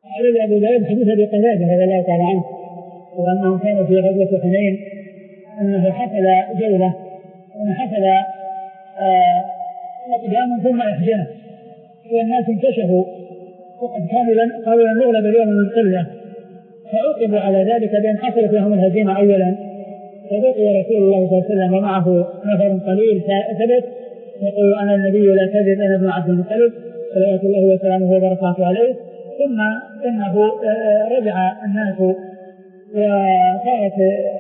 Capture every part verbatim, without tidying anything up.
على أبو داود حديث أبي قتادة رضي الله تعالى عنه وأنه كان في غزوة حنين أنه حصل جولة أنه حصل أقدام ثم إحجام والناس انكشفوا وقد كانوا قالوا لن نغلب اليوم من قلة فعوقبوا على ذلك بأن حصلت لهم الهزيمة أولا فبقي رسول الله صلى الله عليه وسلم ومعه نفر قليل ثبت يقول أنا النبي لا كذب أنا ابن عبد المطلب صلوات الله وسلامه وبركاته عليه. ثم إنه رجع الناس وصارت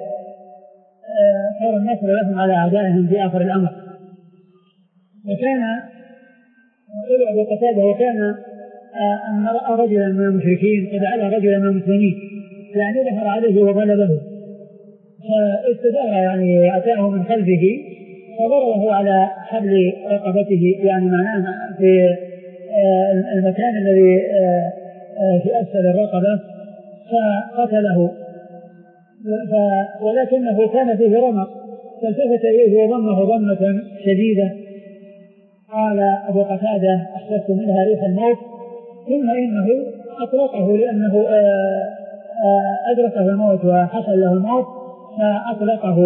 صار النصر لهم على أعدائهم في آخر الأمر. وكان يقول أبو قتادة وكان أن رأى رجلا من المشركين قد على رجلا من المسلمين يعني ظهر عليه وغلبه فاستدار يعني أتاه من خلفه فضربه على حبل رقبته يعني معناه في المكان الذي في أسفل الرقبة فقتله ولكنه كان فيه رمق فالتفت إليه وضمه ضمة شديدة. قال أبو قتادة أحسست منها ريح الموت ثم إنه أطلقه لأنه أدركه الموت وحصل له الموت فأطلقه.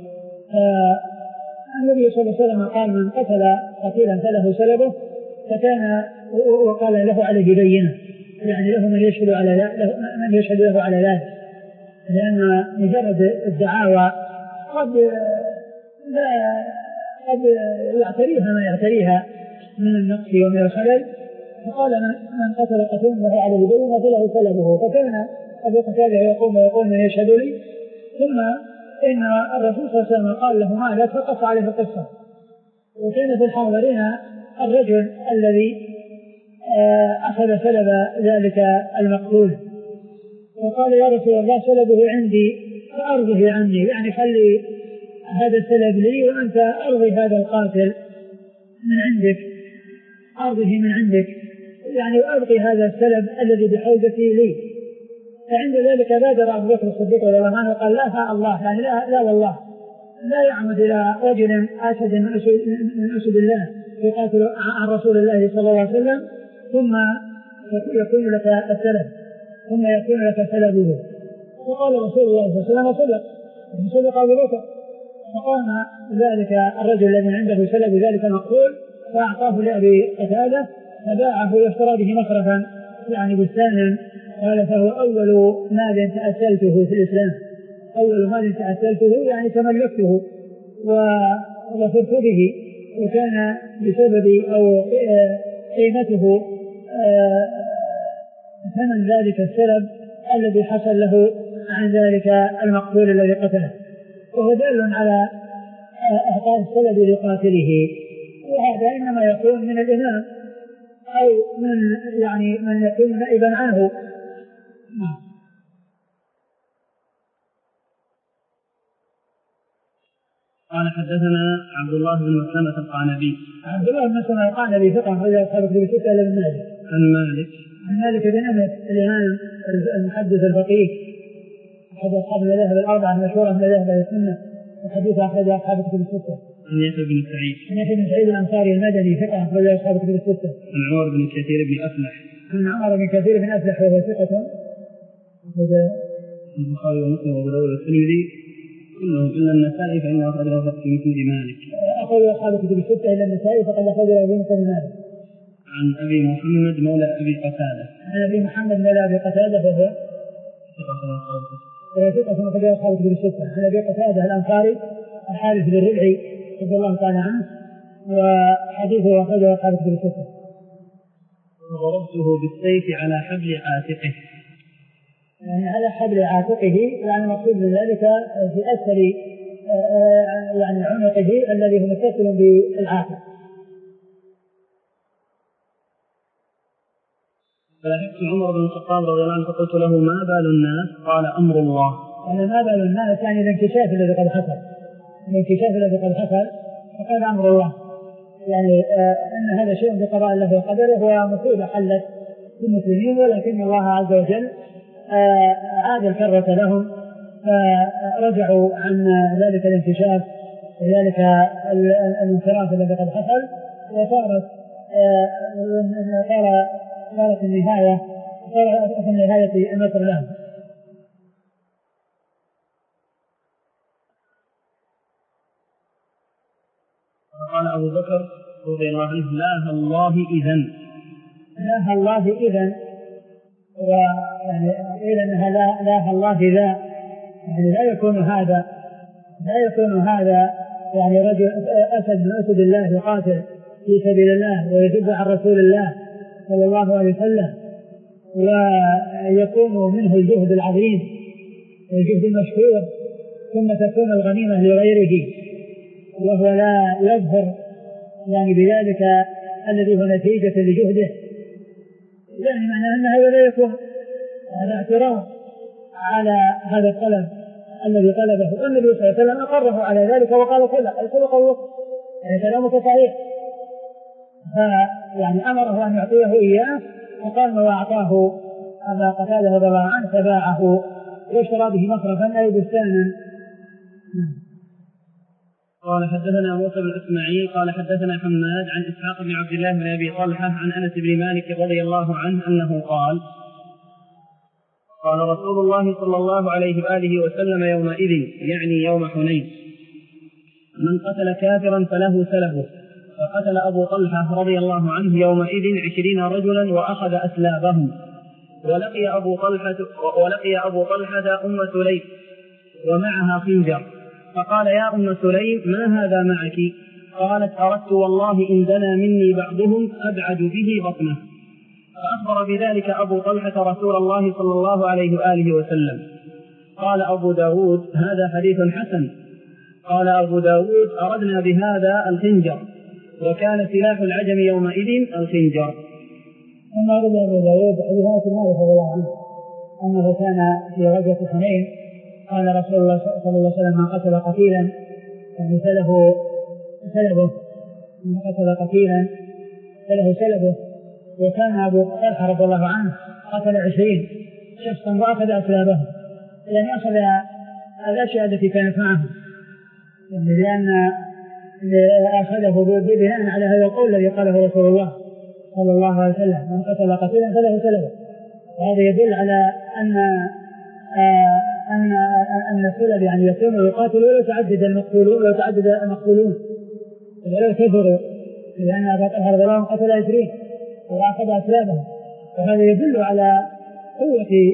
النبي صلى الله عليه وسلم قال من قتل قتيلا فله سلبه فكان وقال له عليه بينة يعني له من يشهد على له من يشهد له على ذلك لأن مجرد الدعاوى قد لا قد يعتريها ما يعتريها من النقص ومن الخلل فقال من قتل قتيلا له عليه بينة فله سلبه فكان أبو قتادة يقوم ويقول من يشهد لي. ثم إن الرسول صلى الله عليه وسلم قال له ماذا فقص عليه القصة. وكان في الحاضرين الرجل الذي أخذ سلب ذلك المقتول وقال يا رسول الله سلبه عندي فأرضه عني يعني خلي هذا السلب لي وأنت أرضي هذا القاتل من عندك أرضه من عندك يعني أبقي هذا السلب الذي بحوزتي لي. فعند ذلك بادر أبو بكر الصديق رضي الله عنه وقال لا فاء الله يعني لا, لا والله لا يعمد إلى رجل أسد من أسد, من أسد الله يقاتل عن رسول الله صلى الله عليه وسلم ثم يكون لك السلب ثم يكون لك سلبه. وقال رسول الله صلى الله عليه وسلم صدق صدق أبو بكر. فقام ذلك الرجل الذي عنده سلب ذلك المقتول فأعطاه لأبي قتادة فباعه واشترى به مخرفا يعني بستانا قال فهو أول مال تأسلته في الإسلام أول مال تأسلته يعني تملكته وظفرت به وكان بسبب أو قيمته ثمن ذلك السلب الذي حصل له عن ذلك المقتول الذي قتله وهو دال على إعطاء السلب لقاتله. وهذا إنما يكون من الإمام أو من يعني من يكون نائبا عنه. قال حدثنا عبد الله بن مسلمة القعنبي. عبد الله بن مسلمة القعنبي ثقة أخرج أصحاب الكتب الستة إلا ابن ماجه. عن مالك عن مالك بن أنس الإمام المحدث الفقيه أحد أصحاب المذاهب الأربعة المشهورة من مذاهب السنة وحديث أخرج أصحاب الكتب الستة. عن يحيى بن سعيد. عن يحيى بن سعيد الأنصاري المدني ثقة أخرج أصحاب الكتب الستة. عن عمر بن كثير بن أفلح. عن عمر بن كثير بن أفلح وهو ثقة أخرج البخاري ومسلم وأبو داود والترمذي كلهم إلا النسائي فإنه أخرجه في مسند مالك. أخرج أصحاب الكتب الستة إلا النسائي فقد أخرجه في مسند مالك. عن أبي محمد مولى أبي قتادة. عن أبي محمد مولى أبي قتادة فهو ثقة أخرج أصحاب الكتب الستة. عن أبي قتادة الأنصاري الحارث بن ربعي رضي الله تعالى عنه وحديثه أخرجه أصحاب الكتب الستة. وضربته بالسيف على حبل عاتقه يعني على حبل عاتقه يعني مقصود من ذلك في أسفل يعني عنقه الذي هو متصل بالعاتق. فلحقت عمر بن الخطاب رضي الله عنه فقلت له ما بال الناس؟ قال أمر الله. يعني ما بال الناس يعني الانكشاف الذي قد حصل الانكشاف الذي قد حصل فقال أمر الله يعني آه أن هذا شيء بقضاء الله وقدره ومصيبة حلت في المسلمين ولكن الله عز وجل آه عاد الكرة لهم فرجعوا عن ذلك الانكشاف وذلك الانصراف الذي قد حصل وصارت آه صار صارت النهاية صار في نهاية النصر لهم. قال أبو بكر رضي الله عنه لا الله إذن لا الله إذن، ويعني قيل أنها لا لا الله لا، يعني لا يكون هذا لا يكون هذا يعني رجل أسد من أسد الله يقاتل في سبيل الله ويجب عن رسول الله صلى الله عليه وسلم، ويكون منه الجهد العظيم والجهد المشكور، ثم تكون الغنيمة لغيره وهو لا يظهر يعني بذلك الذي هو نتيجة لجهده، يعني معنى أن هذا لا يكون هذا اعتراض على هذا الطلب الذي طلبه، والنبي صلى الله عليه وسلم أقره على ذلك وقال كلا الخلق الوقت، يعني كلامك صحيح، فيعني أمره أن يعطيه إياه وقال وأعطاه أبا قتادة رضي الله عنه فباعه واشترى به مصرفا أي بستانا. قال حدثنا موسى بن إسماعيل قال حدثنا حماد عن إسحاق بن عبد الله بن أبي طلحة عن أنس بن مالك رضي الله عنه أنه قال قال رسول الله صلى الله عليه وآله وسلم يومئذ يعني يوم حنين من قتل كافرا فله سلبه، فقتل أبو طلحة رضي الله عنه يومئذ عشرين رجلا وأخذ أسلابهم، ولقي أبو طلحة ولقي أبو طلحة أم سليم ومعها خنجر، فقال يا أم سليم ما هذا معك؟ قالت أردت والله إن دنا مني بعضهم أبعد به بطنه، فأخبر بذلك أبو طلحة رسول الله صلى الله عليه وآله وسلم. قال أبو داود هذا حديث حسن. قال أبو داود أردنا بهذا الخنجر، وكان سلاح العجم يومئذ الخنجر. ثم أرد أبو داود حديث مالك رضي الله عنه أنه كان في غزوة حنين قال رسول الله صلى الله عليه وسلم من قتل قتيلا يعني سلبه سلبه من قتل قتيلا سلبه سلبه، وكان أبو طلحة رضي الله عنه قتل عشرين شخصا وأخذ أسلابه، يعني أخذ الأشياء التي كانت معه، يعني لأن أخذه بناء على هذا القول الذي قاله رسول الله صلى الله عليه وسلم من قتل قتيلا فله سلبه، وهذا يدل على أن آه أن أن السلب يعني يكون يقاتل ولا تعدد المقتولون ولا تعدد المقتولون ولا كثروا، لأن أبا طلحة رضي الله عنه قتل عشرين وأخذ أسلابهم، وهذا يدل على قوة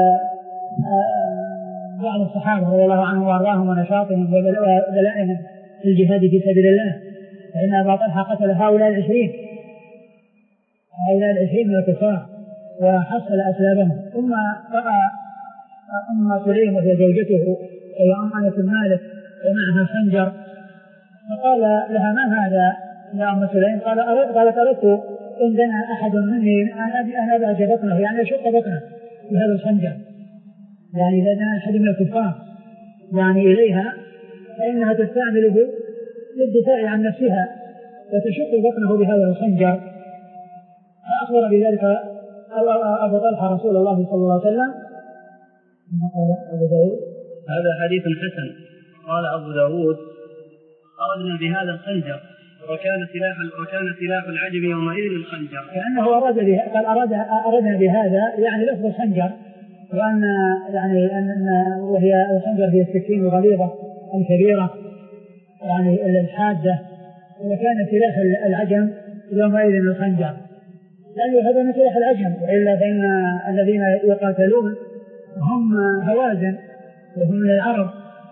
بعض الصحابة رضي الله عنهم وأرضاهم ونشاطهم وبلائهم في الجهاد في سبيل الله، فإن أبا طلحة قتل هؤلاء العشرين هؤلاء العشرين من الكفار وحصل أسلابهم. ثم رأى أم سليم وهي زوجته وهي أم أنس بن مالك ومعها خنجر، فقال لها ما هذا يا أم سليم؟ قال قالت أردت إن دنا أحد مني أن أبعج بطنه يعني أشق بطنه بهذا الخنجر، يعني إذا دنا أحد من الكفار يعني إليها فإنها تستعمله للدفاع عن نفسها وتشق بطنه بهذا الخنجر. فأخبر بذلك أبو طلحة رسول الله صلى الله عليه وسلم. قال أبو داود هذا حديث حسن. قال أبو داود أردنا بهذا الخنجر وكان سلاح وكان سلاح العجم يومئذ الخنجر، كأنه أراد به قال أراد أردنا بهذا يعني لفظ الخنجر، وأن يعني أن وهي الخنجر هي السكين الغليظة الكبيرة يعني الحادة، وكان سلاح العجم يومئذ الخنجر، لأنه هذا من سلاح العجم، وإلا فإن الذين يقاتلون هم هوازن وهم من العرب.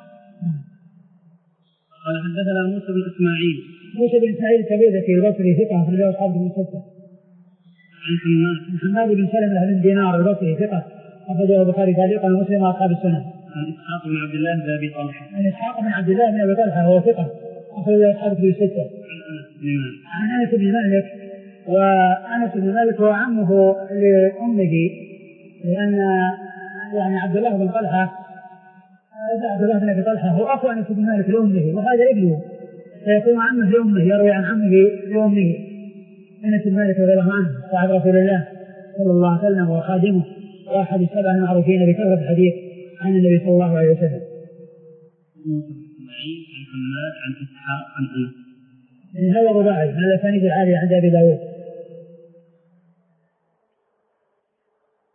قال حدثنا موسى بن إسماعيل موسى بن إسماعيل الكبيري البصري ثقة أخرج له أصحاب بن ستة. عن حماد حماد بن سلمة بن دينار البصري ثقة أخرج له البخاري تعليقا ومسلم وأصحاب السنن. عن إسحاق بن عبد الله بن أبي طلحة عن إسحاق بن عبد الله بن أبي طلحة وهو ثقة أخرج له أصحاب بن ستة. عن أنس بن مالك، وأنس بن مالك هو عمه لأمه، لأن يعني عبد الله بن طلحة عبد الله بن أبي طلحة هو أخو أنس بن مالك لأمه، وهذا ابنه فيكون عمه لأمه يروي عن عمه لأمه. أنس بن مالك رضي الله عنه صاحب رسول الله صلى الله عليه وسلم وخادمه وأحد السبع المعروفين بكثرة الحديث عن النبي صلى الله عليه وسلم. عن حماد عن إسحاق عن أنس. من هذا رباعي من الأسانيد العالية عند أبي داود.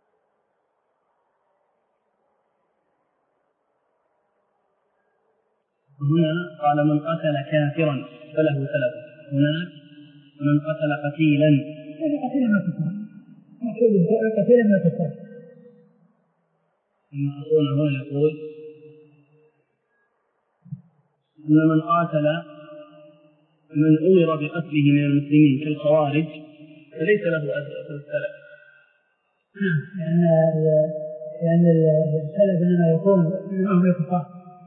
هنا قال من قتل كافرا فله سلب، هناك من قتل قتيلا قتيلا من الكفار، قتيلا من الكفار. ثم أخونا هنا يقول أن من قاتل من أمر بقتله من المسلمين كالخوارج فليس له السلب. لأن لأن السلب إنما يكون من أمر الكفار،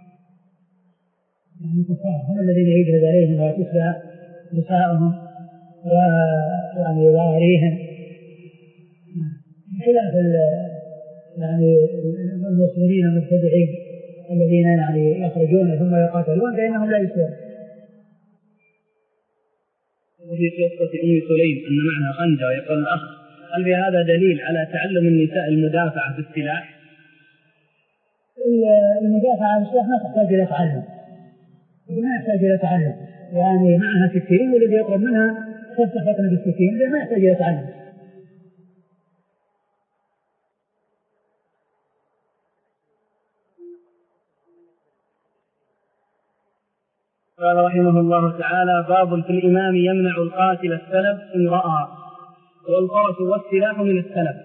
يعني الكفار هم الذين يجلد عليهم وتتبع نساءهم ويعني ظواهرهم، خلاف يعني المسلمين المبتدعين الذين يعني يخرجون ثم يقاتلون فإنهم لا يسلمون. وفي قصة أم سليم أن معها خنجر، يقول الأخ هل بهذا دليل على تعلم النساء المدافعة بالسلاح؟ المدافعة بالسلاح ما تحتاج إلى تعلم، ما يحتاج إلى تعلم، يعني معها سكين والذي يقرب منها تفتح بطن بالسكين ما يحتاج إلى تعلم. قال رحمه الله تعالى: باب في الإمام يمنع القاتل السلب إن رأى، والفرس والسلاح من السلب.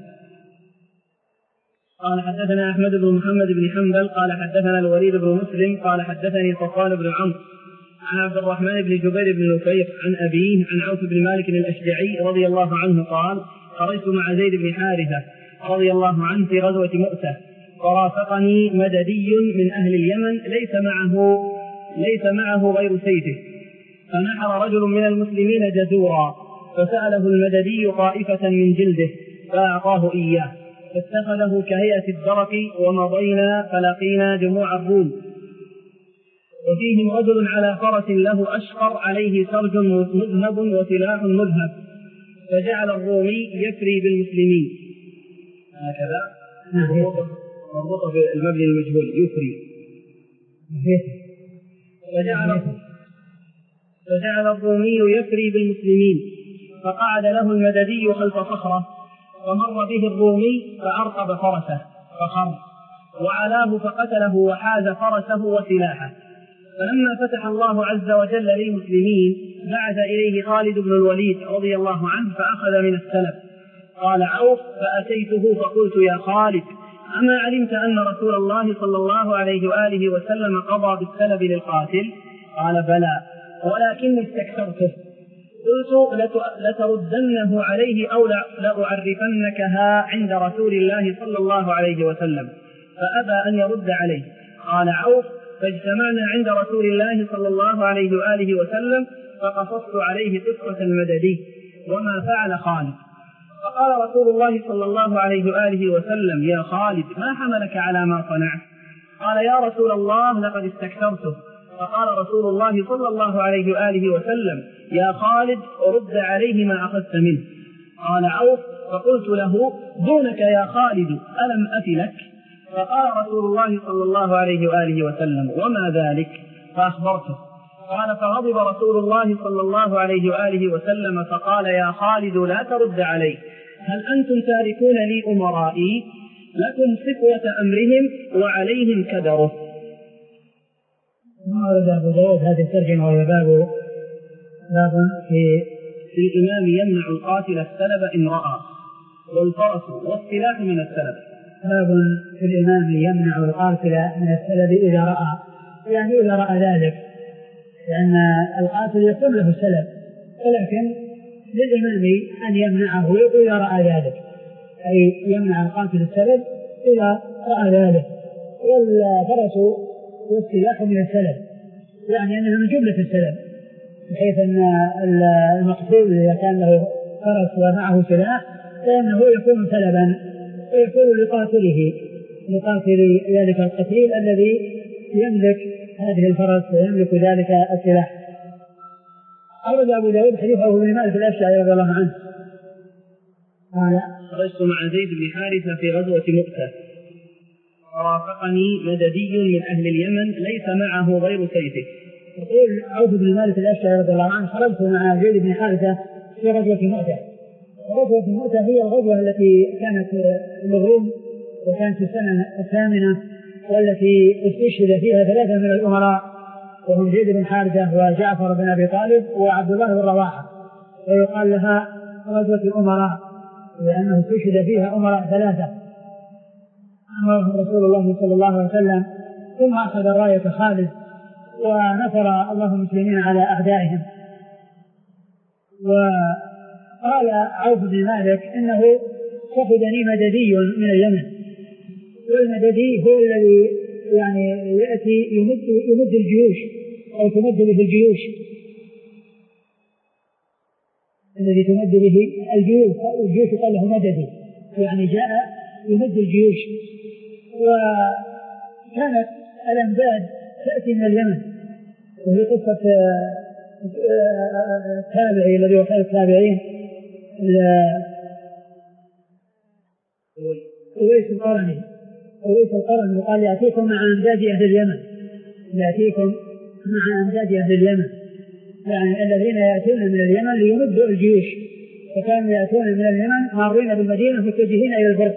قال حدثنا أحمد بن محمد بن حنبل قال حدثنا الوليد بن مسلم قال حدثني صفوان بن عمرو عن عبد الرحمن بن جبير بن نفير عن أبيه عن عوف بن مالك الأشجعي رضي الله عنه قال: خرجت مع زيد بن حارثة رضي الله عنه في غزوة مؤتة، فرافقني مددي من أهل اليمن ليس معه ليس معه غير سيفه، فنحر رجل من المسلمين جزورا، فسأله المددي طائفة من جلده فأعطاه إياه، فاتخذه كهيئة الدرك، ومضينا فلقينا جموع الروم، وفيهم رجل على فرس له أشقر عليه سرج مذهب وسلاح مذهب، فجعل الرومي يفري بالمسلمين. هكذا مربوطة بالمبني المجهول يفري. فجعل, فجعل الرومي يفري بالمسلمين، فقعد له المددي خلف صخرة، فمر به الرومي فأرقب فرسه فخر، وعلاه فقتله وحاز فرسه وسلاحه. فلما فتح الله عز وجل للمسلمين بعث إليه خالد بن الوليد رضي الله عنه فأخذ من السلب. قال عوف: فأتيته فقلت: يا خالد، أما علمت أن رسول الله صلى الله عليه وآله وسلم قضى بالسلب للقاتل؟ قال: بلى، ولكني استكثرته. قلت: لتردنه عليه أو لأعرفنكها عند رسول الله صلى الله عليه وسلم، فأبى أن يرد عليه. قال عوف: فاجتمعنا عند رسول الله صلى الله عليه وآله وسلم، فقصصت عليه قصة المددي وما فعل خالد. فقال رسول الله صلى الله عليه وآله وسلم: يا خالد، ما حملك على ما صنعت؟ قال: يا رسول الله، لقد استكثرته. فقال رسول الله صلى الله عليه وآله وسلم: يا خالد، رد عليه ما أخذت منه. قال عوف: فقلت له: دونك يا خالد، ألم أفلك؟ فقال رسول الله صلى الله عليه وآله وسلم: وما ذلك؟ فأخبرته. قال: فغضب رسول الله صلى الله عليه وآله وسلم فقال: يا خالد، لا ترد عليه، هل أنتم تاركون لي أمرائي؟ لكم صفوة أمرهم وعليهم كدره. ما ورد أبو داود هذه الترجمة، وهي باب باب في في الإمام يمنع القاتل السلب إن رأى، والفرس والسلاح من السلب. باب في الإمام يمنع القاتل من السلب إذا رأى، يعني إذا رأى ذلك، لأن القاتل يكون له السلب، ولكن للإمام أن يمنعه إذا رأى ذلك، أي يمنع القاتل السلب إذا رأى ذلك. والفرس والسلاح من السلب، يعني أنها من جملة السلب، بحيث أن المقتول إذا كان له فرس ومعه سلاح فإنه يكون سلبا، ويكون لقاتله لقاتل ذلك القتيل الذي يملك هذه الفرس ويملك ذلك السلاح. أورد أبو داود حديث أبو بن مالك الأشجعي رضي الله عنه قال: خرجت مع زيد بن حارثة في غزوة مؤتة، فرافقني مددي من أهل اليمن ليس معه غير سيفه. يقول عوف بن مالك الأشجعي رضي الله عنه: خرجت مع زيد بن حارثة في غزوة مؤتة. غزوة مؤتة هي الغزوة التي كانت للروم، وكانت في السنة الثامنة، والتي استشهد فيها ثلاثة من الأمراء وهم زيد بن حارثة وجعفر بن أبي طالب وعبد الله بن رواحة، ويقال لها غزوة الأمراء لأنه استشهد فيها أمراء ثلاثة أمرهم رسول الله صلى الله عليه وسلم، ثم أخذ راية خالد ونصر الله المسلمين على أعدائهم. وقال عوف بن مالك إنه صفدني مددي من اليمن، والمددي هو الذي يعني يأتي يمد, يمد الجيوش أو تمد به الجيوش، الذي تمد به الجيوش، الجيوش قال له مددي، يعني جاء يمد الجيوش. وكانت الأمداد تأتي من اليمن، وهي قصة التابعي الذي هو خير التابعين أويس القرني أويس القرني قال يأتيكم مع أمداد أهل اليمن، يأتيكم مع أمداد أهل اليمن، يعني الذين يأتون من اليمن ليمدوا الجيوش، فكانوا يأتون من اليمن مارين بالمدينة متجهين إلى الفرس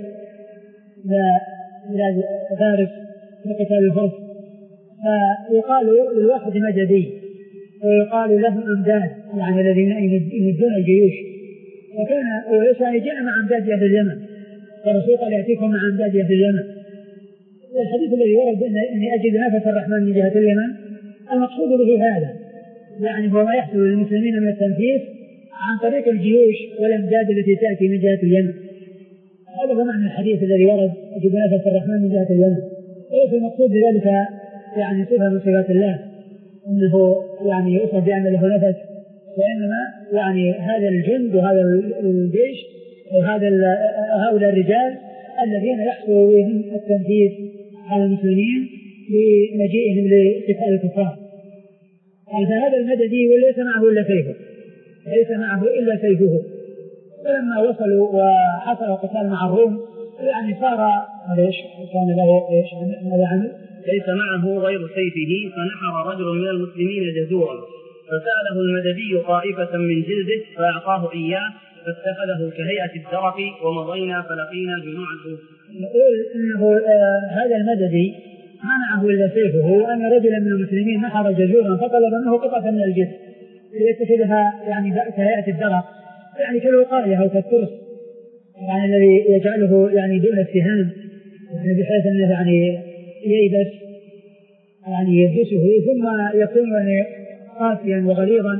إلى فارس لقتال الفرس، فيقال للواحد مددي ويقال لهم أمداد، يعني الذين يمدون الجيوش. فكان أويس جاء مع أمداد أهل اليمن، فالرسول قال يأتيكم مع أمداد أهل اليمن. والحديث الذي ورد أني أجد نفس الرحمن من جهة اليمن المقصود به هذا، يعني هو ما يحصل للمسلمين من التنفيذ عن طريق الجيوش والأمداد التي تأتي من جهة اليمن. هذا هو معنى الحديث الذي ورد أجد نفس الرحمن من جهة اليمن. ليس المقصود بذلك يعني صفة من صفات الله أنه يعني يوصف بأن له نفس، وإنما يعني هذا الجند وهذا الجيش وهذا هؤلاء الرجال الذين يحصل بهم التنفيذ على المسلمين بمجيئهم لقتال الكفار. فهذا المددي وليس معه إلا سيفه، ليس معه إلا سيفه. فلما وصلوا وحصل قتال مع الروم يعني صار ليش كان له ايش ماذا عمل؟ ليس معه غير سيفه، فنحر رجل من المسلمين جزورا فسأله المددي طائفة من جلده فأعطاه إياه فاتخذه كهيئة الدرق ومضينا فلقينا جموع الروم. نقول إنه آه هذا المددي ما معه إلا سيفه، وأن رجلا من المسلمين نحر جزورا فطلب منه قطعة من الجسد ليتخذها يعني كهيئة الدرق، يعني كالوقاية أو كالترس، يعني الذي يجعله يعني دون السهام، يعني بحيث أنه يعني ييبس يعني يلبسه ثم يكون يعني قاسيا وغليظا.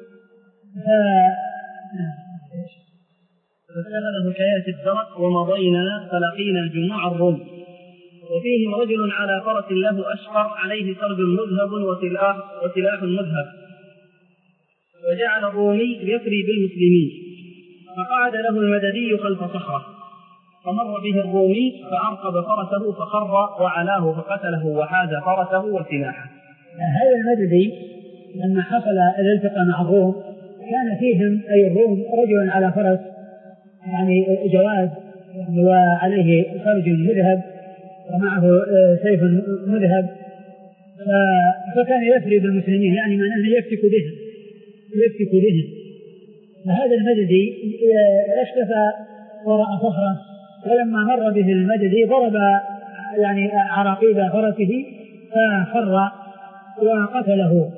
فاتخذه كهيئة الدرق ومضينا فلقينا جموع الروم، وفيهم رجل على فرس له أشقر عليه سرج مذهب وسلاح, وسلاح مذهب، وجعل الرومي يفري بالمسلمين، فقعد له المددي خلف صخرة، فمر به الرومي فأرقب فرسه فخر وعلاه فقتله وحاز فرسه وسلاحه. هذا المددي لما حصل الالتقاء مع الروم كان فيهم أي الروم رجل على فرس يعني جواد وعليه سرج مذهب ومعه سيف مذهب، فكان يفري بالمسلمين، يعني معناه يفتك بهم يفتك بهم. فهذا المددي اشتفى وراء صخرة، ولما مر به المددي ضرب يعني عراقيب فرسه فخر وقتله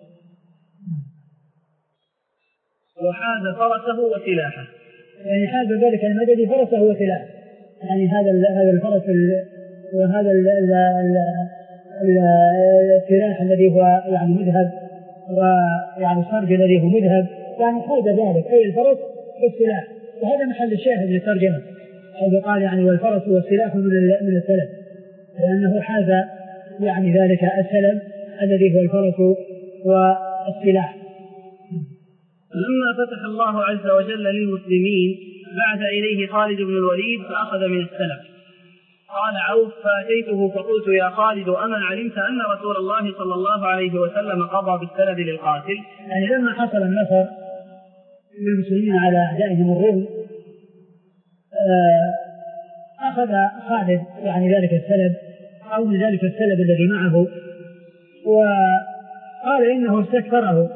وحاز فرسه وسلاحه، يعني حاز ذلك المددي فرسه وسلاحه، يعني هذا هذا الفرس وهذا السلاح الذي هو يعني مذهب ويعني السرج الذي هو مذهب، يعني حاز ذلك أي الفرس والسلاح. وهذا محل الشاهد للترجمة، حيث قال يعني والفرس والسلاح من من السلب، لأنه حاز يعني ذلك السلب الذي هو الفرس والسلاح. لما فتح الله عز وجل للمسلمين بعث إليه خالد بن الوليد فأخذ من السلب. قال عوف فأتيته فقلت يا خالد أما علمت أن رسول الله صلى الله عليه وسلم قضى بالسلب للقاتل؟ يعني لما حصل النصر للمسلمين على أعدائهم الروم أخذ خالد يعني ذلك السلب أو من ذلك السلب الذي معه، وقال إنه استكثره.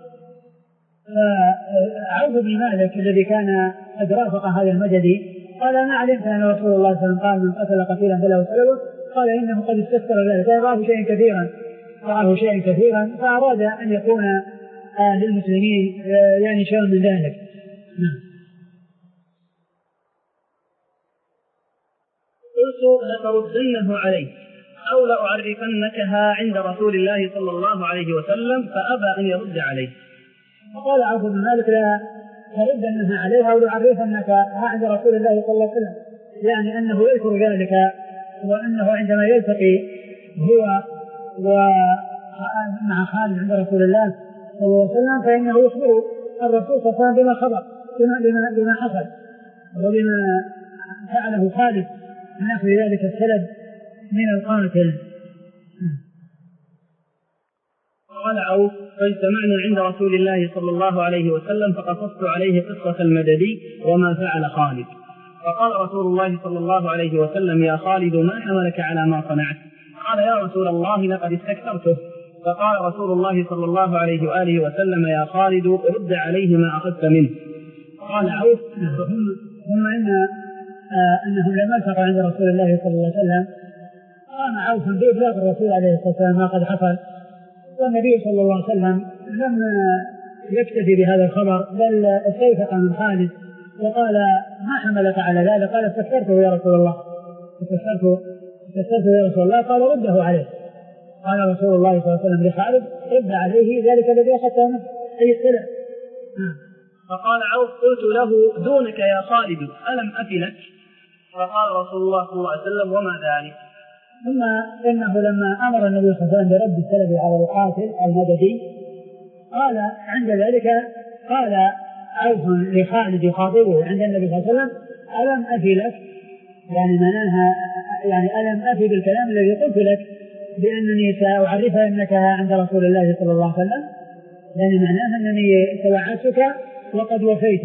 فعوف بن مالك الذي كان قد رافق هذا المددي قال ما علمت أن رسول الله صلى الله عليه وسلم قال من قتل قتيلا فله سلبه، قال إنه قد استكثر ذلك، يراه شيئا كثيرا رآه شيئا كثيرا فأراد أن يكون آه للمسلمين آه يعني شيء من ذلك. قلت لتردنه عليه أو لأعرفنكها عند رسول الله صلى الله عليه وسلم فأبى أن يرد عليه. فقال عوف بن مالك لا تردنها عليها أو لأعرفنكها عند رسول الله صلى الله عليه وسلم، يعني أنه يذكر ذلك وأنه عندما يلتقي هو ومع خالد عند رسول الله صلى الله عليه وسلم فإنه يخبر الرسول صلى الله عليه وسلم بما خبر بما, بما حصل وبما فعله خالد من أخذ ذلك السلب من القاتل. قال عوف فاجتمعنا عند رسول الله صلى الله عليه وسلم فقصصت عليه قصة المددي وما فعل خالد، فقال رسول الله صلى الله عليه وسلم يا خالد ما حملك على ما صنعت؟ قال يا رسول الله لقد استكثرته. فقال رسول الله صلى الله عليه وآله وسلم يا خالد رد عليه ما أخذت منه. قال عوف ثم إن آه أنهم لما التقوا عند رسول الله صلى الله عليه وسلم قام عوف بإبلاغ الرسول عليه الصلاة والسلام ما قد حصل، والنبي صلى الله عليه وسلم لم يكتفي بهذا الخبر بل استيثق من خالد وقال ما حملك على ذلك؟ قال استكثرته يا رسول الله استكثرته استكثرته يا رسول الله. قال رده عليه. قال رسول الله صلى الله عليه وسلم لخالد رد عليه ذلك الذي أخذته منه أي السلع. فقال عوف قلت له دونك يا خالد ألم أفلك؟ فقال رسول الله صلى الله عليه وسلم وما ذلك؟ ثم إنه لما أمر النبي صلى الله عليه وسلم برد السلب على القاتل المددي قال عند ذلك قال عوف لخالد يخاطبه عند النبي صلى الله عليه وسلم ألم أفلك؟ يعني معناها يعني ألم أفي بالكلام الذي قلت لك بأنني سأعرف أنك عند رسول الله صلى الله عليه وسلم، يعني معناها أنني توعدتك وقد وفيت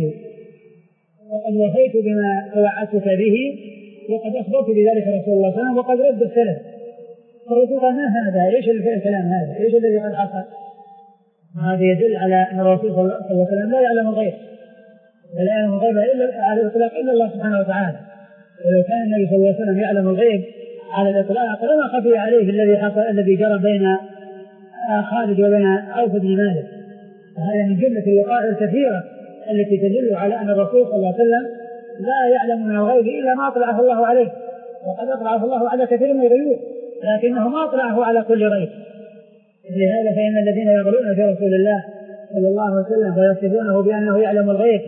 وقد وفيت بما توعدتك به وقد أخبرت بذلك رسول الله صلى الله عليه وسلم وقد رد السلف. فالرسول قال ما هذا؟ إيش الكلام هذا؟ إيش الذي قد حصل؟ هذا يدل على أن الرسول صلى الله عليه وسلم لا يعلم الغيب ولا يعلم الغيب إلا على الإطلاق إلا الله سبحانه وتعالى، ولو كان النبي صلى الله عليه وسلم يعلم الغيب على الإطلاق لما خفي عليه الذي حصل الذي جرى بين خالد وبين عوف بن مالك. هذا من جملة الوقائع الكثيرة التي تدل على أن الرسول صلى الله عليه وسلم لا يعلم من الغيب إلا ما أطلعه الله عليه، وقد أطلعه الله على كثير من الغيوب لكنه ما أطلعه على كل غيب. لهذا فإن الذين يغلون في رسول الله صلى الله عليه وسلم ويصفونه بأنه يعلم الغيب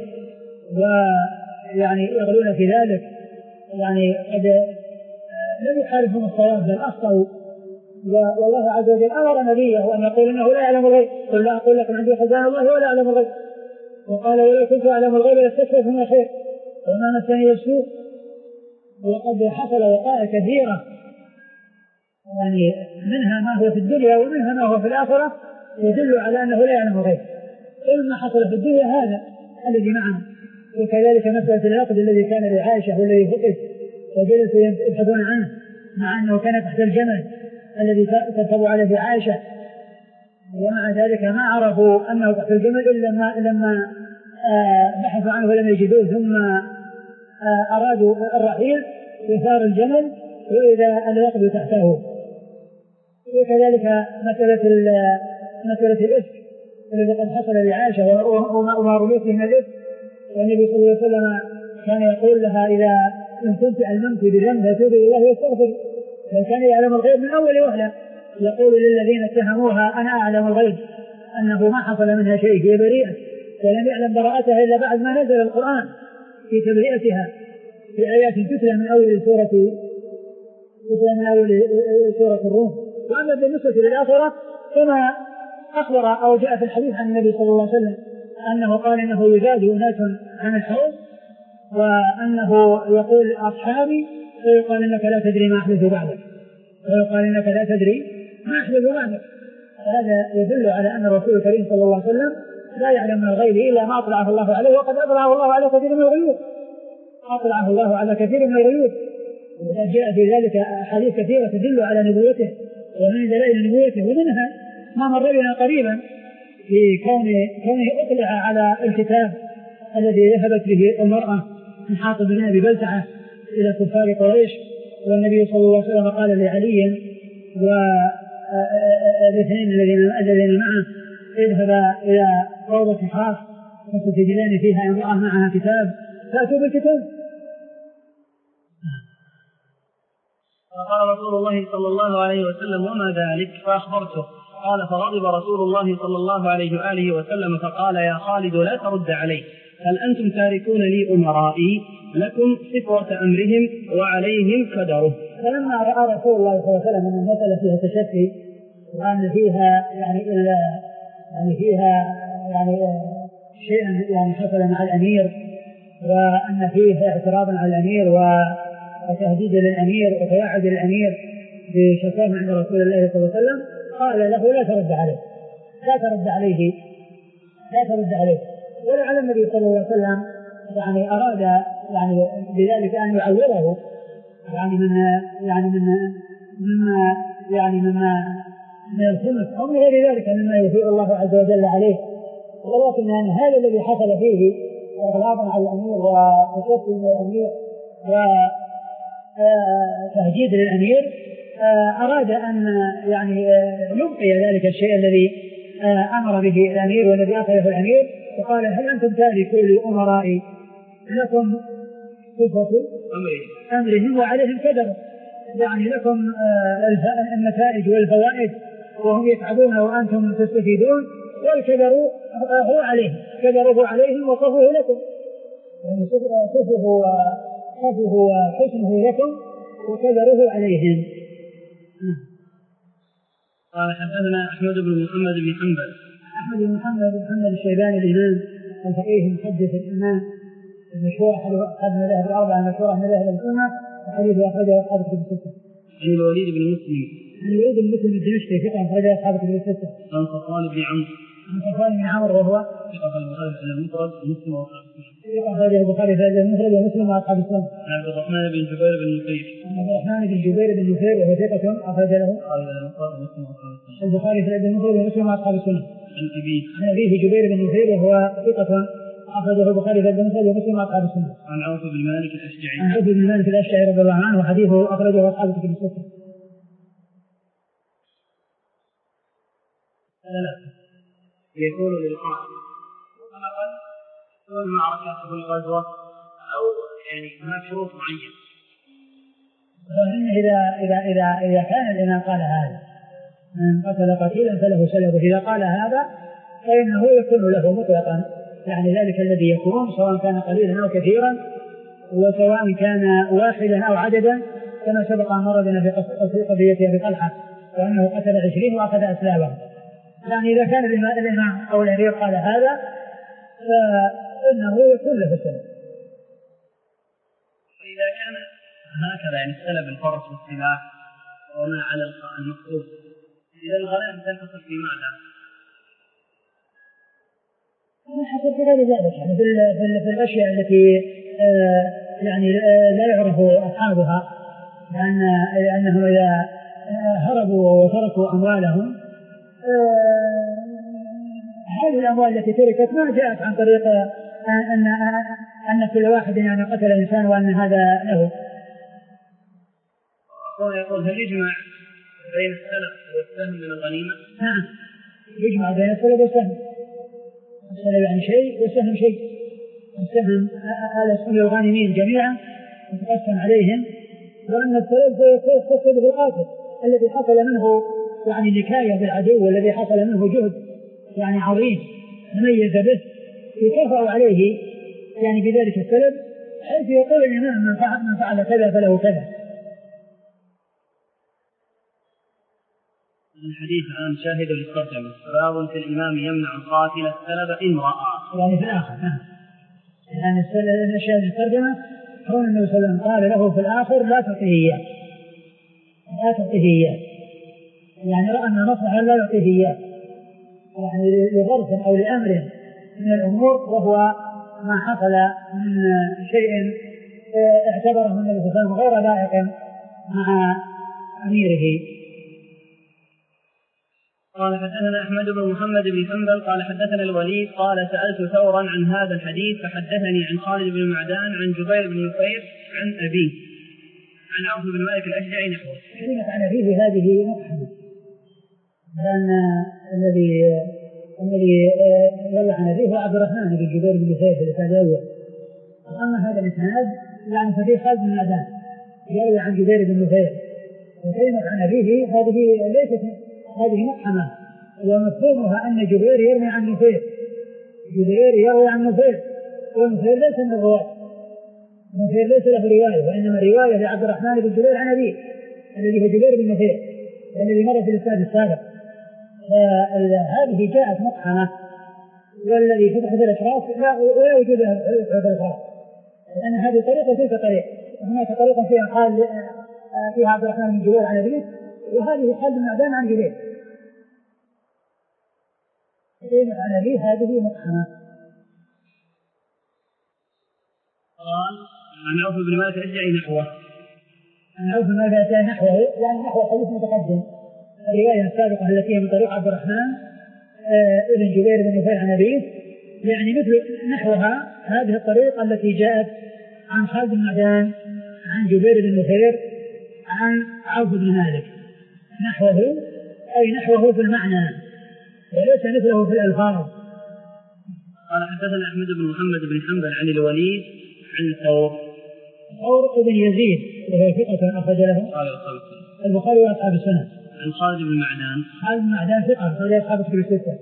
ويعني يغلون في ذلك يعني قد لم يحاربهم الصواب بل أخطأوا. والله عز وجل أمر نبيه أن يقول إنه لا يعلم الغيب، قل لا أقول لكم عندي خزائن الله ولا أعلم الغيب، وقال ولو كنت أعلم الغيب لاستكثرت من الخير وما مسني السوء. وقد حصل وقائع كثيرة يعني منها ما هو في الدنيا ومنها ما هو في الآخرة يدل على أنه لا يعلم الغيب. كل ما حصل في الدنيا هذا الذي معنا، وكذلك مسألة العقد الذي كان لعائشة والذي فقد وجلسوا يبحثون عنه مع أنه كان تحت الجمل الذي تركب عليه عائشة، ومع ذلك ما عرفوا أنه تحت الجمل إلا لما, لما بحثوا عنه ولم يجدوه، ثم أرادوا الرحيل وثار الجمل وإذا العقد تحته. وكذلك مسألة مسألة الإفك الذي قد حصل لعائشة وما رميت من الإفك، والنبي صلى الله عليه وسلم كان يقول لها إذا إن كنت علمت بذنب فتوبي إلى الله واستغفر. لو كان يعلم الغيب من أول وهلة يقول للذين اتهموها أنا أعلم الغيب أنه ما حصل منها شيء هي بريئة، ولم يعلم براءتها إلا بعد ما نزل القرآن في تبرئتها في آيات تتلى من أول سورة تتلى من أول سورة الروم. وأما بالنسبة للآخرة كما أخبر أو جاء في الحديث عن النبي صلى الله عليه وسلم أنه قال إنه يزاد أناس عن الحوض وأنه يقول أصحابي ويقال إنك لا تدري ما أحدث بعدك ويقال إنك لا تدري ما أحدث بعدك. هذا يدل على أن الرسول الكريم صلى الله عليه وسلم لا يعلم من الغيب إلا ما أطلعه الله عليه، وقد أطلعه الله على كثير من الغيوب أطلعه الله على كثير من الغيوب. وقد جاء في ذلك أحاديث كثيرة تدل على نبوته ومن دلائل نبوته، ومنها ما مر بنا قريبا في كونه كونه أطلع على الكتاب الذي ذهبت به المرأة من حاطب بن أبي بلتعة إلى كفار قريش، والنبي صلى الله عليه وسلم قال لعلي الاثنين الذين الذين معه اذهب إلى روضة خاص فتجدان فيها امرأة معها كتاب فأتوا بالكتاب. فقال رسول الله صلى الله عليه وسلم وما ذلك؟ فأخبرته. قال فغضب رسول الله صلى الله عليه وآله وسلم فقال يا خالد لا ترد عليه، هل أنتم تاركون لي أمرائي لكم صفوة أمرهم وعليهم قدره. فلما رأى رسول الله صلى الله عليه وسلم أن المسألة فيها تشفي وأن فيها يعني إلا يعني فيها يعني شيئا يعني حصل مع الأمير وأن فيه اعتراضا على الأمير وتهديد للأمير وتوعد الأمير بشكواه عند رسول الله صلى الله عليه وسلم قال له لا ترد عليه لا ترد عليه لا ترد عليه ولعل النبي صلى الله عليه وسلم يعني أراد يعني بذلك أن يعوضه يعني من يعني من مما يعني مما من الخمس أو من غير ذلك مما يوفي الله عز وجل عليه، ولكن يعني هذا الذي حصل فيه إغلاظا على الأمير وتشفي للأمير وتهديد للأمير أراد أن يعني يبقي ذلك الشيء الذي أمر به الأمير والذي أخذه الأمير، وقال هل أنتم تاركون لأمرائي لكم صفة أمرهم وعليهم قدر، يعني لكم النتائج والفوائد وهم يتعبون وأنتم تستفيدون، والكدر هو عليهم كدره عليهم وصفه لكم، يعني صفه وصفه وحسنه لكم وكدره عليهم. قال حدثنا أحمد بن محمد بن حنبل. أحمد بن محمد بن حنبل الشيباني الإمام الفقيه المحدث الإمام المشهور أحد أصحاب المذاهب الأربعة المشهورة من مذاهب الأمة وحديثه أخرجه أصحاب الكتب الستة. عن الوليد بن مسلم. عن الوليد بن مسلم الدمشقي ثقة أخرجه أصحاب الكتب الستة. عن صفوان بن عمرو. عن صفوان بن عمرو وهو ثقة البخاري في المفرد ومسلم وأصحاب السنن. ثقة أخرجه البخاري في المفرد ومسلم وأصحاب السنن. عن عبد الرحمن بن جبير بن نفير. عن عبد الرحمن بن جبير بن نفير وهو ثقة أخرج له البخاري في المفرد ومسلم وأصحاب السنن. عن أبيه. عن أبيه جبير بن نفير وهو ثقة أخرجه البخاري في المفرد ومسلم وأصحاب السنن. عن عوف بن مالك الأشجعي. عن عوف بن مالك الأشجعي رضي الله عنه وحديثه أخرجه أصحاب الكتب الستة. ثلاثة يكون للقائد طلقا دون معركة أو الغزوة أو يعني هناك شروط معينة. إذا إذا إذا إذا كان الإمام قال هذا من قتل قتيلا فله سلبه، إذا قال هذا فإنه يكون له مطلقا، يعني ذلك الذي يكون سواء كان قليلا أو كثيرا وسواء كان واحدا أو عددا، كما سبق أن مر بنا في قضية أبي طلحة وأنه قتل عشرين وأخذ أسلابه. يعني إذا كان الإمام أو الأمير قال هذا فإنه يكون له سلب. فإذا كان هكذا يعني سلب الفرس والسلاح وما على المقصود، إذا الغنائم تنحصر في ماذا؟ تنحصر في غير ذلك، يعني في, في, في الأشياء التي آه يعني آه لا يعرف أصحابها، لأن لأنهم إذا هربوا وتركوا أموالهم آه هذه الأموال التي تركت ما جاءت عن طريق أن أن كل واحد يعني قتل إنسان وأن هذا له. يقول هل يجمع بين السلب والسهم من الغنيمة؟ نعم يجمع بين السلب والسهم. السلب يعني شيء والسهم شيء. السهم على سهم الغانمين جميعا يتقسم عليهم، وأن السلب يختص به القاتل الذي حصل منه يعني نكاية بالعدو والذي حصل منه جهد يعني عظيم تميز به يكافئ عليه يعني بذلك السلب، حيث يقول الإمام من فعل, من فعل كذا فله كذا. الحديث الآن شاهد للترجمة باب في الإمام يمنع القاتل السلب إن رأى، يعني في الآخر يعني السلب شاهد للترجمة كون النبي صلى الله عليه وسلم قال له في الآخر لا تعطيه إياه لا تعطيه إياه، يعني رأى أن مصلحة لا يعطيه إياه يعني لظرف أو لأمر من الأمور، وهو ما حصل من شيء اعتبره النبي صلى الله عليه وسلم غير لائق مع أميره. قال حدثنا أحمد بن محمد بن حنبل قال حدثنا الوليد قال سألت ثورا عن هذا الحديث فحدثني عن خالد بن معدان عن جبير بن نفير عن أبيه عن عوف بن مالك الأشجعي نحوه. كلمة عن أبيه هذه مفهمة، لأن الذي الذي يروي عن أبيه هو عبد الرحمن بن جبير بن نفير في الإسناد الأول. أما هذا الإسناد يعني ففيه خالد بن معدان يروي عن جبير بن نفير، وكلمة عن أبيه هذه ليست هذه مقحمة، ومفهومها أن جبير يروي عن نفير، جبير يروي عن نفير، ونفير ليس من الرواة، نفير ليس له رواية، وإنما رواية لعبد الرحمن بن جبير عن أبيه الذي هو جبير بن نفير الذي مر في الإسناد السابق. فهذه جاءت مقحمة، والذي فتح في الأشراف ولا وجود له في الأشراف، لأن هذه طريقة تلك طريقة، هناك طريقة فيها قال فيها عبد الرحمن بن جبير عن أبيه، وهذه خالد بن معدان عن جبير كلمة عن أبيه هذه مقحمة. قال عن عوف بن مالك الأشجعي نحوه، عن عوف بن مالك الأشجعي نحوه يعني نحو الحديث المتقدم، الرواية السابقة التي هي من طريق عبد الرحمن ابن جبير بن نفير عن أبيه، يعني مثل نحوها هذه الطريقة التي جاءت عن خالد بن معدان عن جبير بن نفير عن عوف بن مالك، نحوه أي نحوه في المعنى وليس مثله في الألفاظ. قال حدثنا أحمد بن محمد بن حنبل عن الوليد عن ثور ثور بن يزيد وهو ثقة أخرج له البخاري وأصحاب السنة. عن خالد بن معدان خالد بن معدان ثقة أخرج أصحاب الكتب الستة.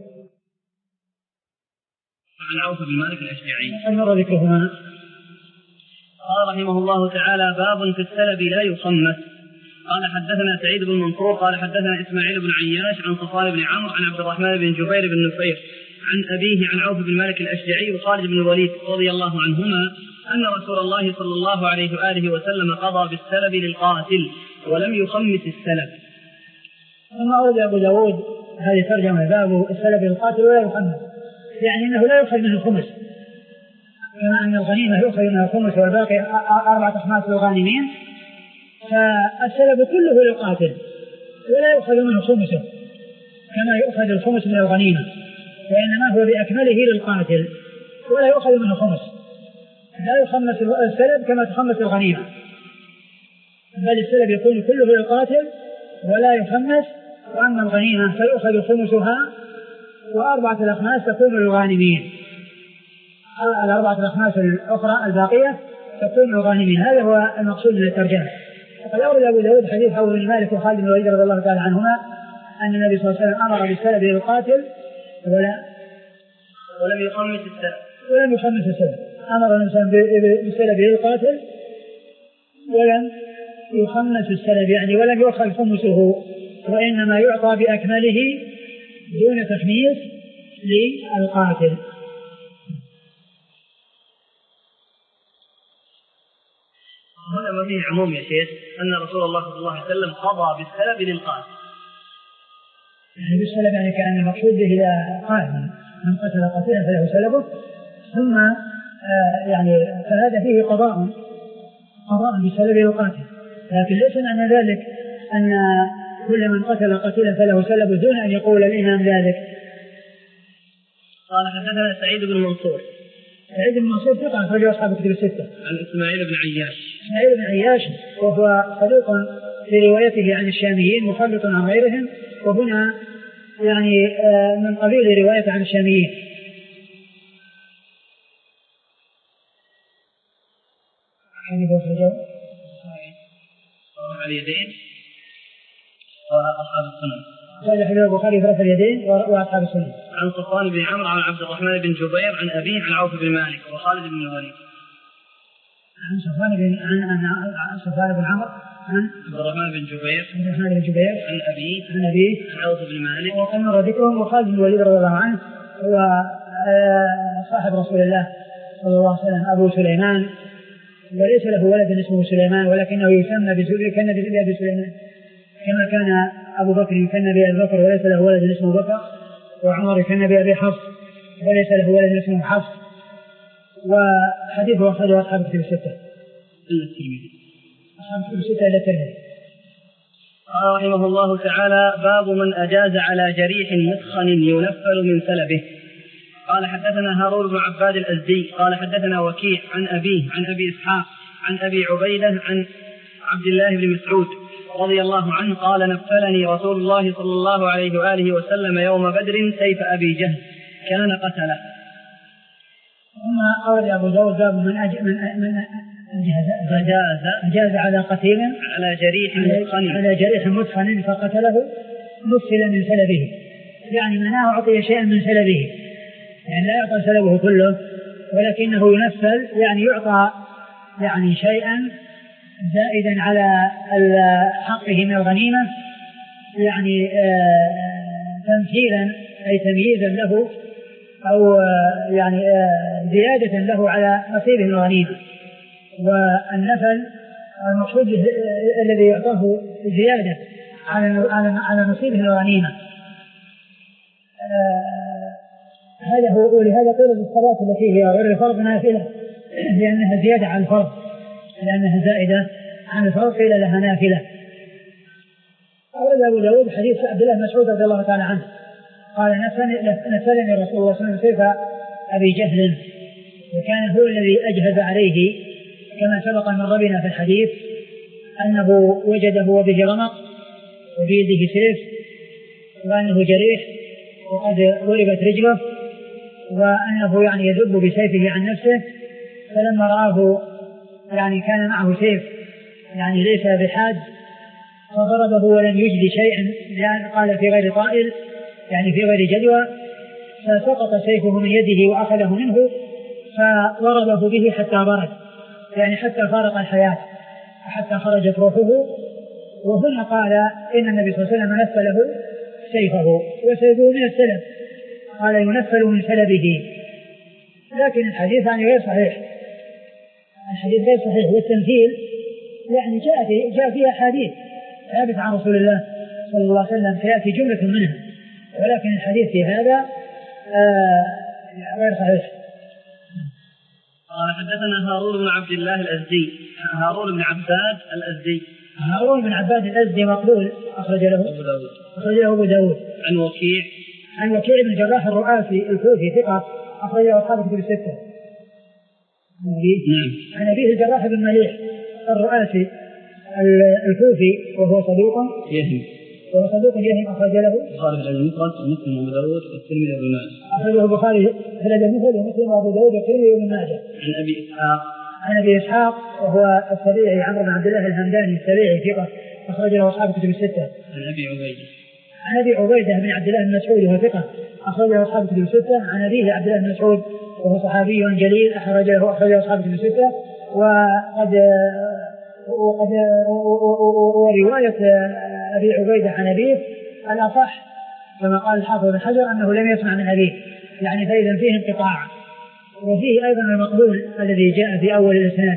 عن عوف بن مالك الأشجعي المرة ذكرهما. قال رحمه الله تعالى باب في السلب لا يخمس. قال حدثنا سعيد بن منصور قال حدثنا إسماعيل بن عياش عن صفوان بن عمرو عن عبد الرحمن بن جبير بن نفير عن أبيه عن عوف بن مالك الأشجعي وخالد بن الوليد رضي الله عنهما أن رسول الله صلى الله عليه وآله وسلم قضى بالسلب للقاتل ولم يخمس السلب. ثم أورد أبو داود هذه ترجمة باب السلب للقاتل ولا يخمس، يعني أنه لا يؤخذ منه الخمس، كما أن الغنيمة يؤخذ منها الخمس والباقي أربعة أخماس للغانمين، فالسلب كله للقاتل ولا يؤخذ منه خمسه كما يؤخذ الخمس من الغنيمة، وإنما هو بأكمله للقاتل ولا يؤخذ منه خمس، لا يخمس السلب كما تخمس الغنيمة، بل السلب يكون كله للقاتل ولا يخمس، وأما الغنيمة فيؤخذ خمسها وأربعة الأخماس تكون للغانمين، الأربعة الأخماس الأخرى الباقية تكون للغانمين. هذا هو المقصود من الترجمة. وقد أورد أبو داود حديث عوف بن مالك وخالد بن الوليد رضي الله تعالى عنهما أن النبي صلى الله عليه وسلم أمر بالسلب للقاتل ولا ولم يخمس السلب ولم يخمس السلب، أمر الإنسان بالسلب للقاتل ولم يخمس السلب، يعني ولم يؤخذ خمسه، وإنما يعطى بأكمله دون تخميس للقاتل. هذا ما فيه عموم يا شيخ أن رسول الله صلى الله عليه وسلم قضى بالسلب للقاتل، يعني بالسلب يعني كأن المقصود به إذا قاتل من قتل قتيلا فله سلبه، ثم آه يعني فهذا فيه قضاء قضاء بسلب للقاتل، لكن ليس معنى ذلك أن كل من قتل قتيلا فله سلبه دون أن يقول الإمام ذلك. قال حدثنا سعيد بن منصور سعيد بن منصور ثقة أخرجه أصحاب الكتب الستة. عن إسماعيل بن عياش إسماعيل بن عياش وهو صدوق في روايته عن الشاميين مخلط عن غيرهم، وهنا يعني من قبيل رواية عن الشاميين. حديث أخرجه رفع اليدين وأصحاب السنن. قال حديث البخاري في رفع اليدين وأصحاب السنن. عن صفوان بن عمرو عن عبد الرحمن بن جبير عن أبيه عن عوف بن مالك وخالد بن الوليد. عن صفوان بن عن عن صفوان بن عمرو عن عبد الرحمن بن جبير عن الرحمن بن جبير عن أبيه عن أبيه عن عوف بن مالك. وأمر ذكرهم وخالد بن الوليد رضي الله عنه هو صاحب رسول الله صلى الله عليه وسلم أبو سليمان، وليس له ولد اسمه سليمان ولكنه يسمى بسليمان بأبي سليمان، كما كان أبو بكر يكن بأبي بكر وليس له ولد اسمه بكر، وعمر يكن بأبي حفص وليس له ولد اسمه حفص. وحديثه أخرجه أصحاب الكتب الستة إلا الترمذي. أصحاب الكتب الستة إلا الترمذي. قال رحمه الله تعالى باب من أجاز على جريح مثخن ينفل من سلبه. قال حدثنا هارون بن عباد الأزدي قال حدثنا وكيع عن أبيه عن أبي إسحاق عن أبي عبيدة عن عبد الله بن مسعود رضي الله عنه قال نفلني رسول الله صلى الله عليه وآله وسلم يوم بدر سيف أبي جهل كان قتله. ثم أورد أبو داود باب من أج... من من أجاز أجاز على قتيل على جريح مدخن على جريح مدخن فقتله مثل من سلبه، يعني مناه أعطي شيئا من سلبه، يعني لا يعطى سلبه كله ولكنه ينفل، يعني يعطى يعني شيئا زائدا على حقه من الغنيمة، يعني تمثيلا أي تمييزا له أو يعني زيادة له على نصيبه من الغنيمة. والنفل المقصود الذي يعطاه زيادة على على نصيبه من الغنيمة. هذا هو، ولهذا قيل بالصلاة التي هي غير الفرض نافلة لأنها زيادة عن الفرض، لأنها زائدة عن الفرض قيل لها نافلة. أورد أبو داود حديث عبد الله بن مسعود رضي الله تعالى عنه قال نفلني رسول الله صلى الله عليه وسلم سيف أبي جهل، وكان هو الذي أجهز عليه كما سبق من ربنا في الحديث أنه وجده وبه رمق وبيده سيف وأنه جريح وقد ضربت رجله وأنه يعني يذب بسيفه عن نفسه، فلما رآه يعني كان معه سيف يعني ليس بحاد فضربه ولم يجد شيئا، لأن قال في غير طائل يعني في غير جدوى، فسقط سيفه من يده وأخذه منه فضربه به حتى برد، يعني حتى فارق الحياة حتى خرجت روحه. وهنا قال إن النبي صلى الله عليه وسلم نفله سيفه وسيفه من السلب، قال ينفل من سلبه، لكن الحديث يعني غير صحيح، الحديث غير صحيح. والتمثيل يعني جاء في جاء فيها حديث ثابت عن رسول الله صلى الله عليه وسلم سيأتي جملة منها، ولكن الحديث في هذا آه غير صحيح. قال حدثنا هارون بن عبد الله الأزدي هارون بن عباد الأزدي هارون بن عباد الأزدي مقبول أخرج له أبو داود أخرج له أبو داود عن وكيع عن وكيع بن جراح الرؤاسي الكوفي ثقة أخرج له أصحاب الكتب الستة. نعم. عن أبيه الجراح بن مليح الرؤاسي الكوفي وهو صدوق يهم وهو صدوق يهم أخرج له البخاري المفرد ومسلم وأبو داود والترمذي وابن ماجه أخرجه البخاري في الأدب المفرد ومسلم وأبو داود والترمذي وابن ماجه. عن أبي إسحاق عن أبي إسحاق وهو السبيعي عمرو بن عبد الله الهمداني السبيعي ثقة أخرج له أصحاب الكتب الستة. عن أبي عبيدة عن أبي عبيدة بن عبد الله بن مسعود وهو ثقة أخرج له أصحاب الكتب الستة. عن أبيه عبد الله بن مسعود وهو صحابي جليل أخرج له أخرج له أصحاب الكتب الستة. وقد وقد ورواية أبي عبيدة عن أبيه الأصح كما قال الحافظ بن حجر أنه لم يسمع من أبيه، يعني فإذا فيه انقطاع. وفيه أيضا المقبول الذي جاء في أول الإسناد.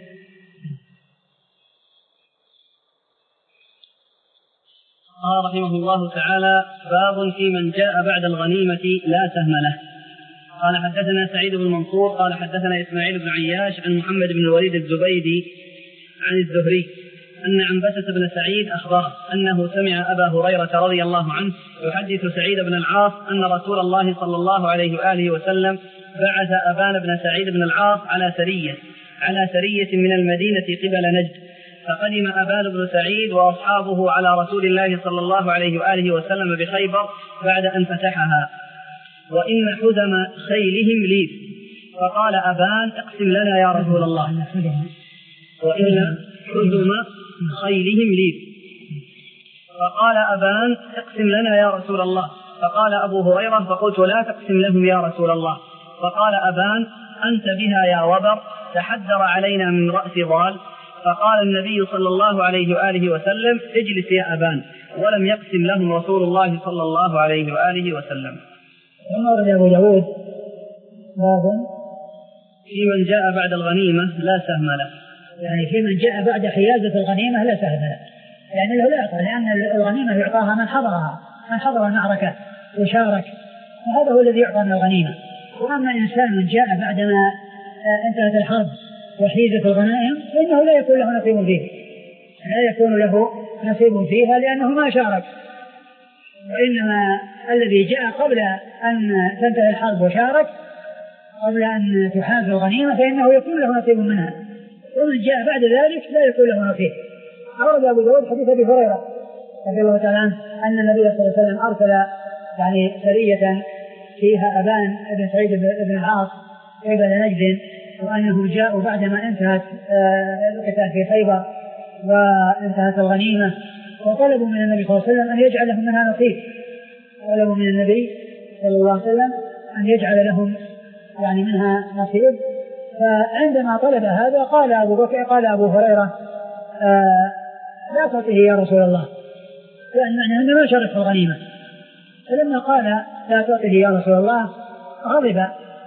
قال رحمه الله تعالى باب في من جاء بعد الغنيمة لا سهم له. قال حدثنا سعيد بن منصور قال حدثنا إسماعيل بن عياش عن محمد بن الوليد الزبيدي عن الزهري أن عنبسة بن سعيد أخبره أنه سمع أبا هريرة رضي الله عنه يحدث سعيد بن العاص أن رسول الله صلى الله عليه وآله وسلم بعث أبان بن سعيد بن العاص على سرية على سرية من المدينة قبل نجد، فقدم أبان بن سعيد وأصحابه على رسول الله صلى الله عليه وآله وسلم بخيبر بعد أن فتحها، وإن حزم خيلهم ليف، فقال أبان اقسم لنا يا رسول الله، وإن حزم خيلهم ليف، فقال أبان اقسم لنا يا رسول الله، فقال أبو هريرة فقلت لا تقسم لهم يا رسول الله، فقال أبان أنت بها يا وبر تحدر علينا من رأس ضال، فقال النبي صلى الله عليه وآله وسلم اجلس يا أبان، ولم يقسم لهم رسول الله صلى الله عليه وآله وسلم. ورد أبو داود باب في من جاء بعد الغنيمة لا سهم له، يعني في من جاء بعد حيازة الغنيمة لا سهم له، يعني له لا يعطى، لأن الغنيمة يعطاها من حضرها من حضر المعركة وشارك، وهذا هو الذي يعطى من الغنيمة. وأما إنسان جاء بعدما انتهت الحرب وحيزة الغنائم فإنه لا يكون له نصيب فيه لا يكون له نصيب فيها لأنه ما شارك، وإنما الذي جاء قبل أن تنتهي الحرب وشارك قبل أن تحاز الغنيمة فإنه يكون له نصيب منها، ومن جاء بعد ذلك لا يكون له نصيب. أورد أبو داود حديث أبي هريرة رضي الله تعالى عنه أن النبي صلى الله عليه وسلم أرسل يعني سرية فيها أبان بن سعيد بن العاص قبل نجد، وأنهم جاءوا بعدما انتهت القتال في خيبر وانتهت الغنيمة، وطلبوا من النبي صلى الله عليه وسلم أن يجعل لهم منها نصيب. طلبوا من النبي صلى الله عليه وسلم أن يجعل لهم يعني منها نصيب. فعندما طلب هذا قال أبو بكر قال أبو هريرة آه لا تعطيه يا رسول الله، يعني معنى أنه ما شرف الغنيمة. فلما قال لا تعطيه يا رسول الله غضب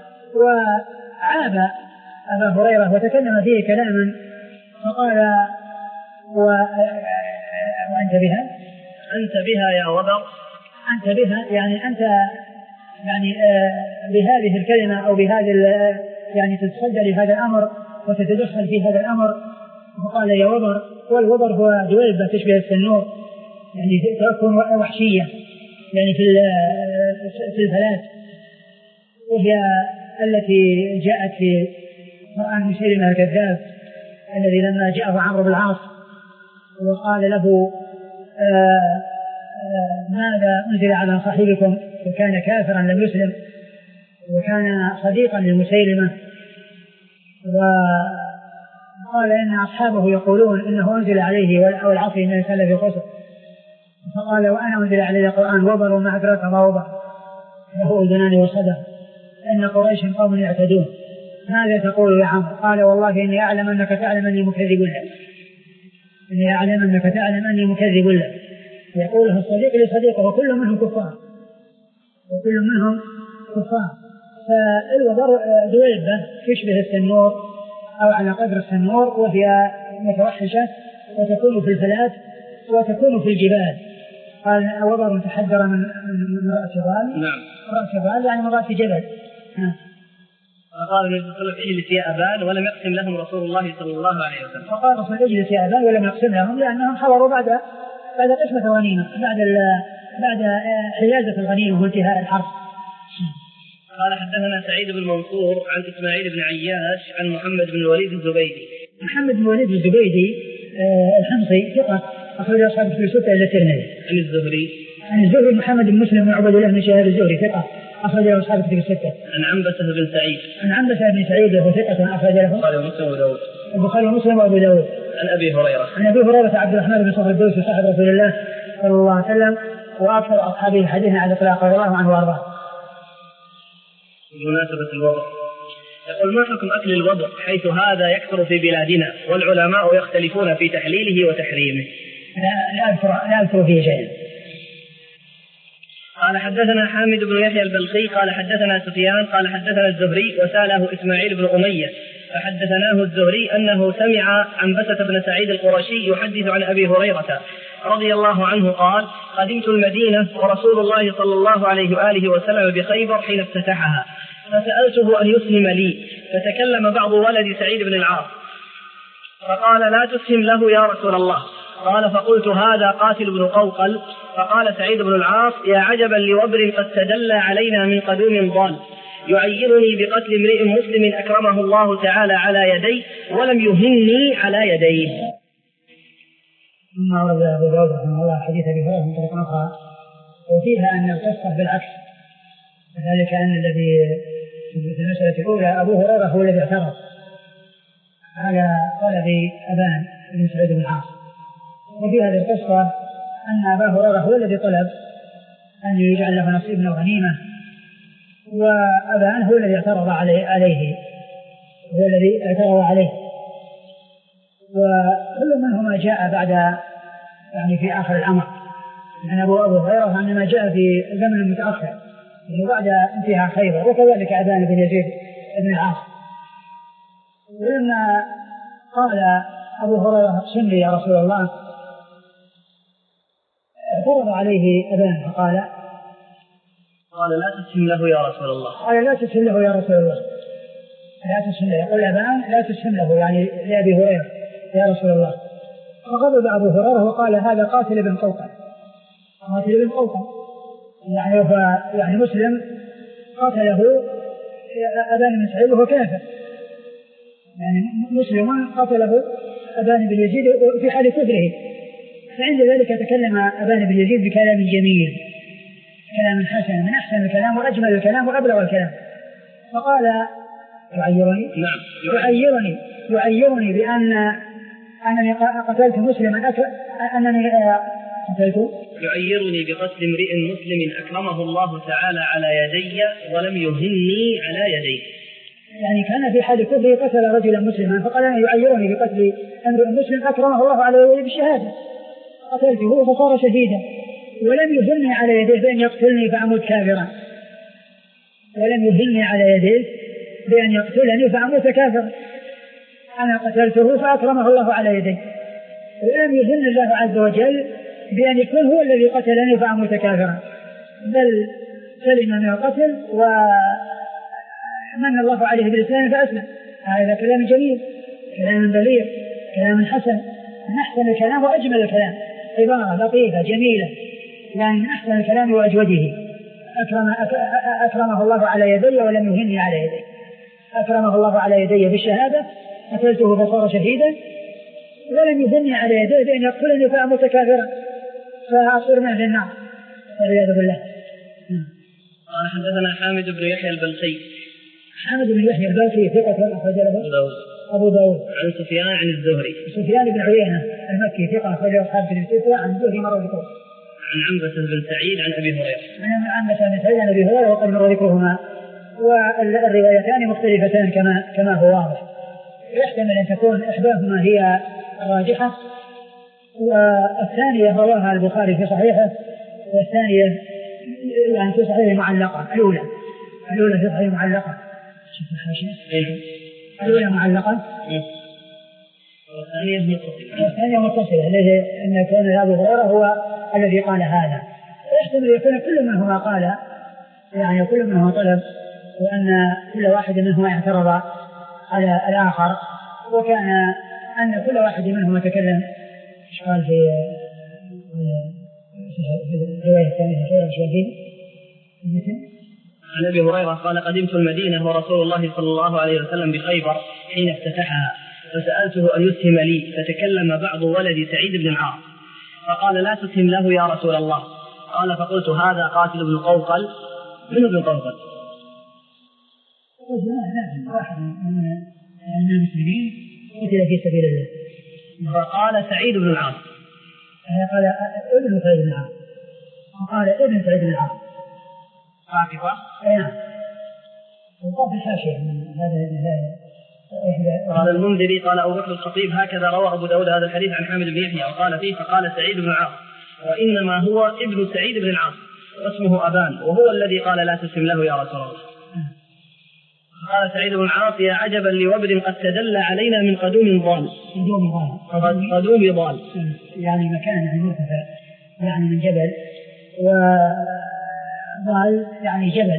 وعاب أبا هريرة وتكلم فيه كلاما، فقال و... وأنت بها أنت بها يا وبر، أنت بها يعني أنت يعني آه بهذه الكلمة أو بهذه يعني تتصدى لهذا الأمر وتتدخل في هذا الأمر. وقال يا وبر، والوبر هو دويبة تشبه السنور، يعني تكون وحشية يعني في في الفلات، وهي التي جاءت في قرآن مسيلمة الكذاب الذي لما جاءه عمرو بن العاص وقال له آآ آآ ماذا أنزل على صاحبكم، وكان كافرا لم يسلم وكان صديقا للمسيلمة، وقال إن أصحابه يقولون إنه أنزل عليه أو العصر إن الإنسان في خسر، فقال وأنا أنزل عليه القرآن وبر وما أدراك ما وبر وهو أذنان وصدر إن قريش قوم يعتدون، ماذا تقول يا عمرو؟ قال والله إني أعلم أنك تعلم أني مكذب لك، إني أعلم أنك تعلم أني مكذب لك. يقوله الصديق لصديقه وكل منهم كفار وكل منهم كفار. فالوبر دويبة تشبه السنور أو على قدر السنور، وهي متوحشة وتكون في الفلات وتكون في الجبال. قال الوبر متحدر من من رأس جبال. نعم. رأس جبال يعني من رأس جبل. فقال النبي صلى الله عليه وسلم اجلس يا أبان ولم يقسم لهم رسول الله صلى الله عليه وسلم. فقال رسول اجلس يا أبان ولم يقسم لهم لأنهم حضروا بعد بعد قسمة الغنيمة، بعد بعد حيازة الغنيمة وانتهاء الحرب. قال حدثنا سعيد بن منصور عن إسماعيل بن عياش عن محمد بن الوليد الزبيدي. محمد بن الوليد الزبيدي آه الحمصي ثقة أخرج أصحاب في ستة إلى الترمذي. عن الزهري. عن الزهري محمد بن مسلم بن عبد الله بن شهاب الزهري ثقة أخرج أصحاب في الستة. عن عنبسة بن سعيد. عن عنبسة بن سعيد وهو ثقة أخرج له البخاري ومسلم وأبو داود. البخاري ومسلم وأبو داود. عن أبي هريرة. عن أبي هريرة عبد الرحمن بن صخر الدوسي صاحب رسول الله صلى الله عليه وسلم وأكثر أصحابه الحديث على الإطلاق رضي الله عنه وأرضاه. بمناسبة الوضع يقول ما حكم أكل الوضع حيث هذا يكثر في بلادنا والعلماء يختلفون في تحليله وتحريمه؟ لا لا أذكر لا أذكر فيه شيئا. قال حدثنا حامد بن يحيى البلخي قال حدثنا سفيان قال حدثنا الزهري وساله إسماعيل بن أمية فحدثناه الزهري أنه سمع عنبسة بن سعيد القرشي يحدث عن أبي هريرة رضي الله عنه قال قدمت المدينة ورسول الله صلى الله عليه وآله وسلم بخيبر حين افتتحها، فسألته أن يسلم لي، فتكلم بعض ولد سعيد بن العاص فقال لا تسلم له يا رسول الله. قال فقلت هذا قاتل بن قوقل. فقال سعيد بن العاص يا عجبا لوبر قد تدلى علينا من قدوم ضال، يعيرني بقتل امرئ مسلم أكرمه الله تعالى على يدي ولم يهني على يديه. ثم ورد أبو داود رحمه الله حديث أبي هريرة من طريق أخرى وفيها أن القصة بالعكس، ذلك أن الذي في المسألة الأولى أبو هريرة هو الذي اعترض على طلب أبان بن سعيد بن العاص، وفي هذه القصة أن أبا هريرة هو الذي طلب أن يجعل له نصيب من الغنيمة، وأبان هو الذي اعترض عليه, عليه هو الذي اعترض عليه وكل منهما جاء بعد يعني في آخر الأمر. يعني أبو أبو هريرة إنما جاء في زمن متأخر يعني بعد انتهاء خيبر، وكذلك أبان بن يزيد بن العاص. ولما قال أبو هريرة اقسم لي يا رسول الله اعترض عليه أبان فقال قال لا تسلم له يا رسول الله. قال لا تسلم له يا رسول الله، لا تسلم له. يقول أبان لا تسلم له يعني لأبي هريرة يا رسول الله. فغضب أبو هريرة وقال هذا قاتل بن قوقل، قاتل بن قوقل يعني هو يعني مسلم قاتله أبان بن سعيد وهو كافر، يعني مسلم قاتله أبان بن يزيد في حال كفره فعند ذلك تكلم أبان بن يزيد بكلام جميل، كلام حسن من أحسن الكلام وأجمل الكلام وأبلغ الكلام، فقال يعيرني نعم يعيرني يعيرني بأن أنني قتلت مسلما أك... أنني قتلت يعيرني بقتل امرئ مسلم أكرمه الله تعالى على يدي ولم يهني على يدي. يعني كان في حال كفره قتل رجلا مسلما، فقال أنا يعيرني بقتل امرئ مسلم أكرمه الله على يدي بالشهادة، قتلته فصار شهيدا ولم يهني على يديه بأن يقتلني فأموت كافرا، ولم يهني على يديه بأن يقتلني فأموت كافرا، أنا قتلته فأكرمه الله على يديه، ولم يهن الله عز وجل بأن يكون هو الذي قتلني فأموت كافرا، بل سلم من القتل ومن الله عليه بالإسلام فأسلم. هذا كلام جميل، كلام بليغ، كلام حسن، من أحسن الكلام وأجمل الكلام، عبارة لطيفة جميلة، يعني من أحسن الكلام وأجوده. أكرم أكرمه الله على يدي ولم يهني على يدي، أكرمه الله على يدي بالشهادة قتلته فصار شهيدا ولم يهني على يدي بأن يقتلني فأموت كافرا فأصير من أهل النار والعياذ بالله. قال حدثنا حامد بن يحيى البلخي. حامد بن يحيى البلخي ثقة أخرج له أبو داود. عن سفيان عن الزهري. سفيان بن عيينة المكي ثقة أخرج أصحاب كتب الستة عن الزهري مرة ذكره. عن عنبسة بن سعيد عن أبي هريرة. عن عنبسة بن سعيد عن أبي هريرة وقد مر ذكرهما، والروايتان مختلفتان كما كما هو واضح، يحتمل أن تكون إحداهما هي الراجحة والثانية رواها البخاري في صحيحه، والثانية يعني في صحيحه معلقة. الأولى الأولى في صحيحه معلقة، شوف الحاشية، الأولى معلقة والثانية متصلة، والثانية متصلة، الذي أن كون أبو هريرة هو الذي قال هذا، يحتمل يكون كل منهما قال، يعني كل منهما طلب، وأن كل واحد منهما اعترض على الآخر، وكان أن كل واحد منهما تكلم إيش قال في الرواية الثانية خير شوفين. عن أبي هريرة قال قدمت المدينة ورسول الله صلى الله عليه وسلم بخيبر حين افتتحها، فسألته أن يسهم لي، فتكلم بعض ولد سعيد بن العاص فقال لا تسهم له يا رسول الله. قال فقلت هذا قاتل ابن قوقل. من ابن قوقل؟ واحد من المسلمين قتل في سبيل الله. فقال سعيد بن العاص. قال ابن سعيد بن العاص. قال ابن سعيد بن العاص. عاقبة؟ أي نعم. وقال في الحاشية من هذا. قال المنذري قال أبو بكر الخطيب هكذا روى أبو داود هذا الحديث عن حامد بن يحيى، وقال فيه فقال سعيد بن العاص، وإنما هو ابن سعيد بن العاص واسمه أبان، وهو الذي قال لا تسلم له يا رسول الله. قال سعيد بن العاص يا عجبا لوبر قد تدلى علينا من قدوم ضال. قدوم ضال قدوم ضال يعني مكان يعني مرتفع، يعني من جبل، وضال يعني جبل.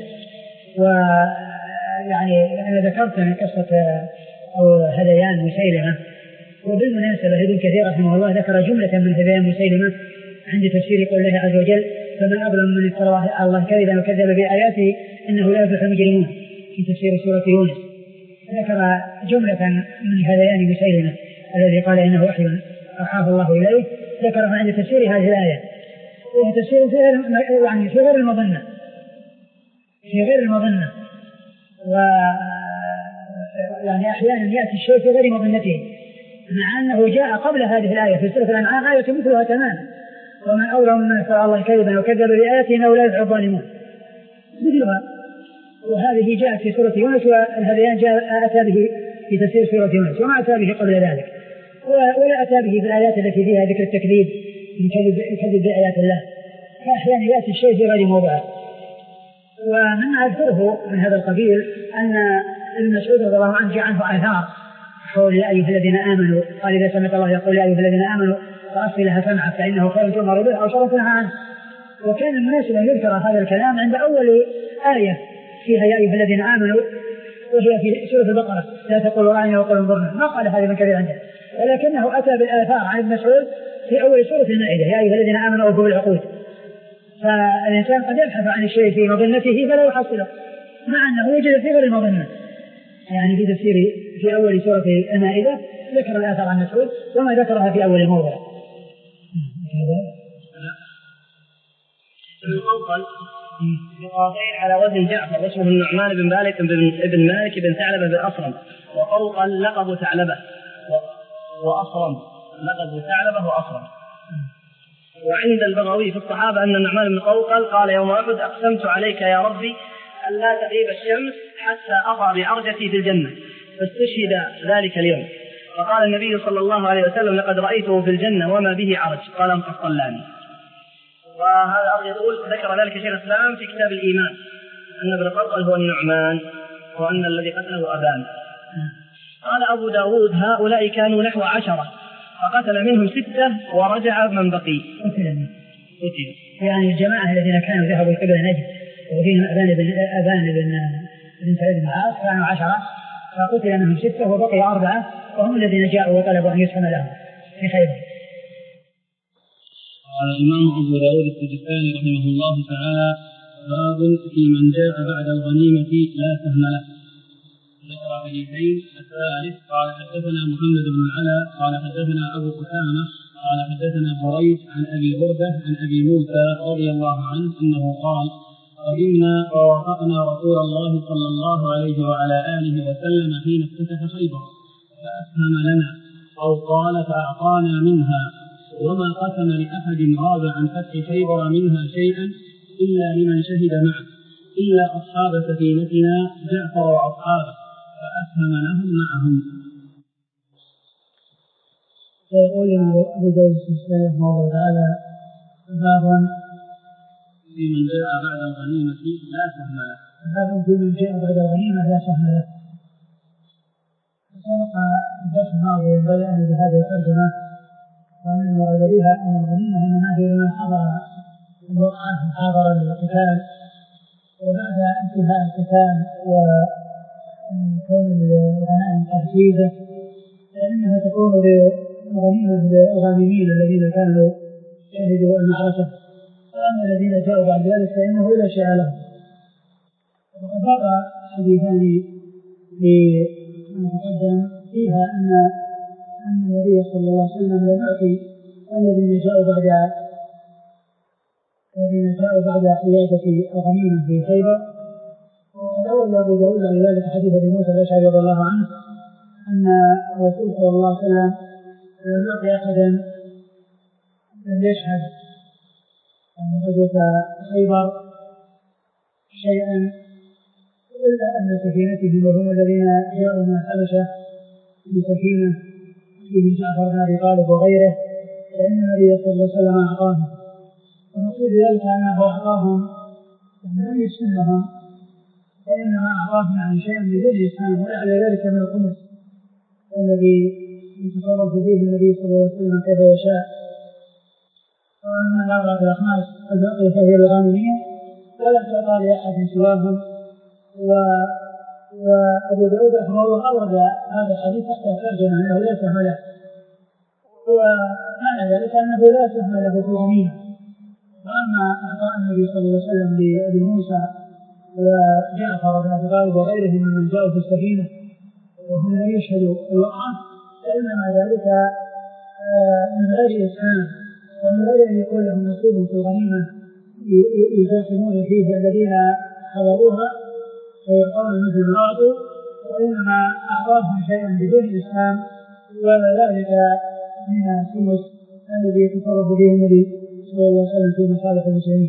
ويعني أنا ذكرت من قصة أو هذيان مسيلمة، وبالمناسبة ابن كثير رحمه الله ذكر جملة من هذيان مسيلمة عند تفسير قول الله عز وجل فمن أظلم من افترى على الله كذبا وكذب بآياته إنه لا يفلح المجرمون في تفسير سورة يونس. ذكر جملة من هذيان مسيلمة الذي قال إنه وحي أوحاه الله إليه، ذكره عند تفسير هذه الآية، وهو تفسير في غير يعني في غير المظنة في غير المظنة و يعني أحيانا يأتي الشيء في غير مظنته، مع أنه جاء قبل هذه الآية في سورة الأنعام آية مثلها تماما ومن أظلم ممن افترى على الله كذبا وكذب بآياته إنه لا يفلح الظالمون مثلها. وهذه جاءت في سورة يونس، والهذيان جاء أتى به في تفسير سورة يونس وما أتى به قبل ذلك، ولا أتى به في الآيات التي فيها ذكر التكذيب من كذب بآيات الله. فأحيانا يأتي الشيء في غير موضعه. ومما أذكره من هذا القبيل أن ابن مسعود رضي الله عنه جاء عنه آثار حول يا أيها الذين آمنوا، قال إذا سمعت الله يقول يا أيها الذين آمنوا فأصغِ لها سمعك فإنه خير تؤمر به أو شر تنهى عنه. وكان المناسب أن يذكر هذا الكلام عند أول آية فيها يا أيها الذين آمنوا، وهي في سورة البقرة لا تقولوا راعنا وقولوا انظرنا، ما قال هذا من كبير عنده، ولكنه أتى بالآثار عن ابن مسعود في أول سورة المائدة يا أيها الذين آمنوا أوفوا بالعقود. فالإنسان قد يبحث عن الشيء في مظنته فلا يحصله، مع أنه يوجد في غير المظنة. يعني في تفسير في أول سورة المائدة ذكر الآثار عن مسعود وما ذكرها في أول الموضع. قوقل بقاطين على وزن جعفر واسمه النعمان بن مالك بن مالك بن ثعلبة بن أصرم، وقوقل لقب ثعلبة وأصرم لقب ثعلبة وأصرم. وعند البغوي في الصحابة أن النعمان بن قوقل قال يوم أحد أقسمت عليك يا ربي أن لا تغيب الشمس حتى أضع بعرجتي في الجنة، فاستشهد ذلك اليوم. فقال النبي صلى الله عليه وسلم لقد رأيته في الجنة وما به عرج، قال انقص صلاني. وهذا يقول ذكر ذلك شيخ الإسلام في كتاب الإيمان أن ابن قوقل هو النعمان وأن الذي قتله أبان. قال أبو داود هؤلاء كانوا نحو عشرة فقتل منهم ستة ورجع من بقي. قتل يعني الجماعة الذين كانوا ذهبوا قبل نجد وفيهم أبان بن أبان بن بن سعيد بن عاص كانوا عشرة فقتل منهم ستة وبقي أربعة وهم الذين جاءوا وطلبوا أن يسهم لهم في خيبر. قال الإمام أبو داود السجستاني رحمه الله تعالى باب في من جاء بعد الغنيمة لا سهم له. ذكر حديثين. الثالث قال حدثنا محمد بن العلاء قال حدثنا أبو أسامة قال حدثنا بريد عن أبي بردة عن أبي موسى رضي الله عنه أنه قال قدمنا ووافقنا رسول الله صلى الله عليه وعلى آله وسلم حين افتتح خيبر فأسهم لنا أو قال فأعطانا منها، وما قسم لأحد غاب عن فتح خيبر منها شيئا إلا لمن شهد معه إلا أصحاب سفينتنا جعفر وأصحابه فأسهم لهم معهم. فيقول أبو داود السجستاني رحمه الله تعالى باب في من جاء بعد الغنيمة لا سهم له. باب في من جاء بعد الغنيمة لا سهم له. سبق الدرس الماضي بدأنا بهذه الترجمة وأن المراد بها أن الغنيمة إنما هي لمن حضر الوقعة وحاضر القتال، وبعد انتهاء القتال وكون الغنائم تحجيزة فإنها تكون للغنيمة للغانمين الذين كانوا شهدوا المعركة، وأما الذين جاءوا بعد ذلك فإنه لا شيء لهم. وقد مر حديثان في ما تقدم فيها أن أن النبي صلى الله عليه وسلم لم يعطي الذين جاءوا بعد الذين جاءوا بعد حيازة الغنيمة في خيبر. وقد أورد أبو داود لذلك حديث أبي موسى الأشعري رضي الله عنه أن الرسول صلى الله عليه وسلم لم يعطي أحدا لم يشهد غزوة خيبر شيئا إلا أن سفينتهم وهم الذين جاءوا من الحبشة بسفينة فيهم جعفر بن أبي طالب وغيره فإن النبي صلى الله عليه وسلم أعطاهم. ونقول ذلك أنه أعطاهم لم يسلمهم فإنما أعطاهم عن شيء بدون إسلام وعلى ذلك من الخمس الذي يتصرف فيه النبي صلى الله عليه وسلم كيف يشاء. وأما الأربعة الأخماس الباقية فهي الغانمية ولا تعطى لأحد سواهم. وأبو داود رحمه الله أورد هذا الحديث حتى ترجمة أنه لا سهم له، ومعنى ذلك أنه لا سهم له في غنيمة. وأما أعطاء النبي صلى الله عليه وسلم لأبي موسى وجعفر بن أبي طالب وغيرهم من جاءوا في السفينة وهم لا يشهدوا الوقعة فإنما ذلك من غير إسلام ومن غير أن يكون لهم نصيب في الغنيمة يزاحمون فيه الذين حضروها ويعطون مثل ما أعطوا، وإنما أعطاهم شيئا بدون إسلام وذلك من الخمس الذي يتصرف به النبي صلى الله عليه وسلم في مصالح المسلمين.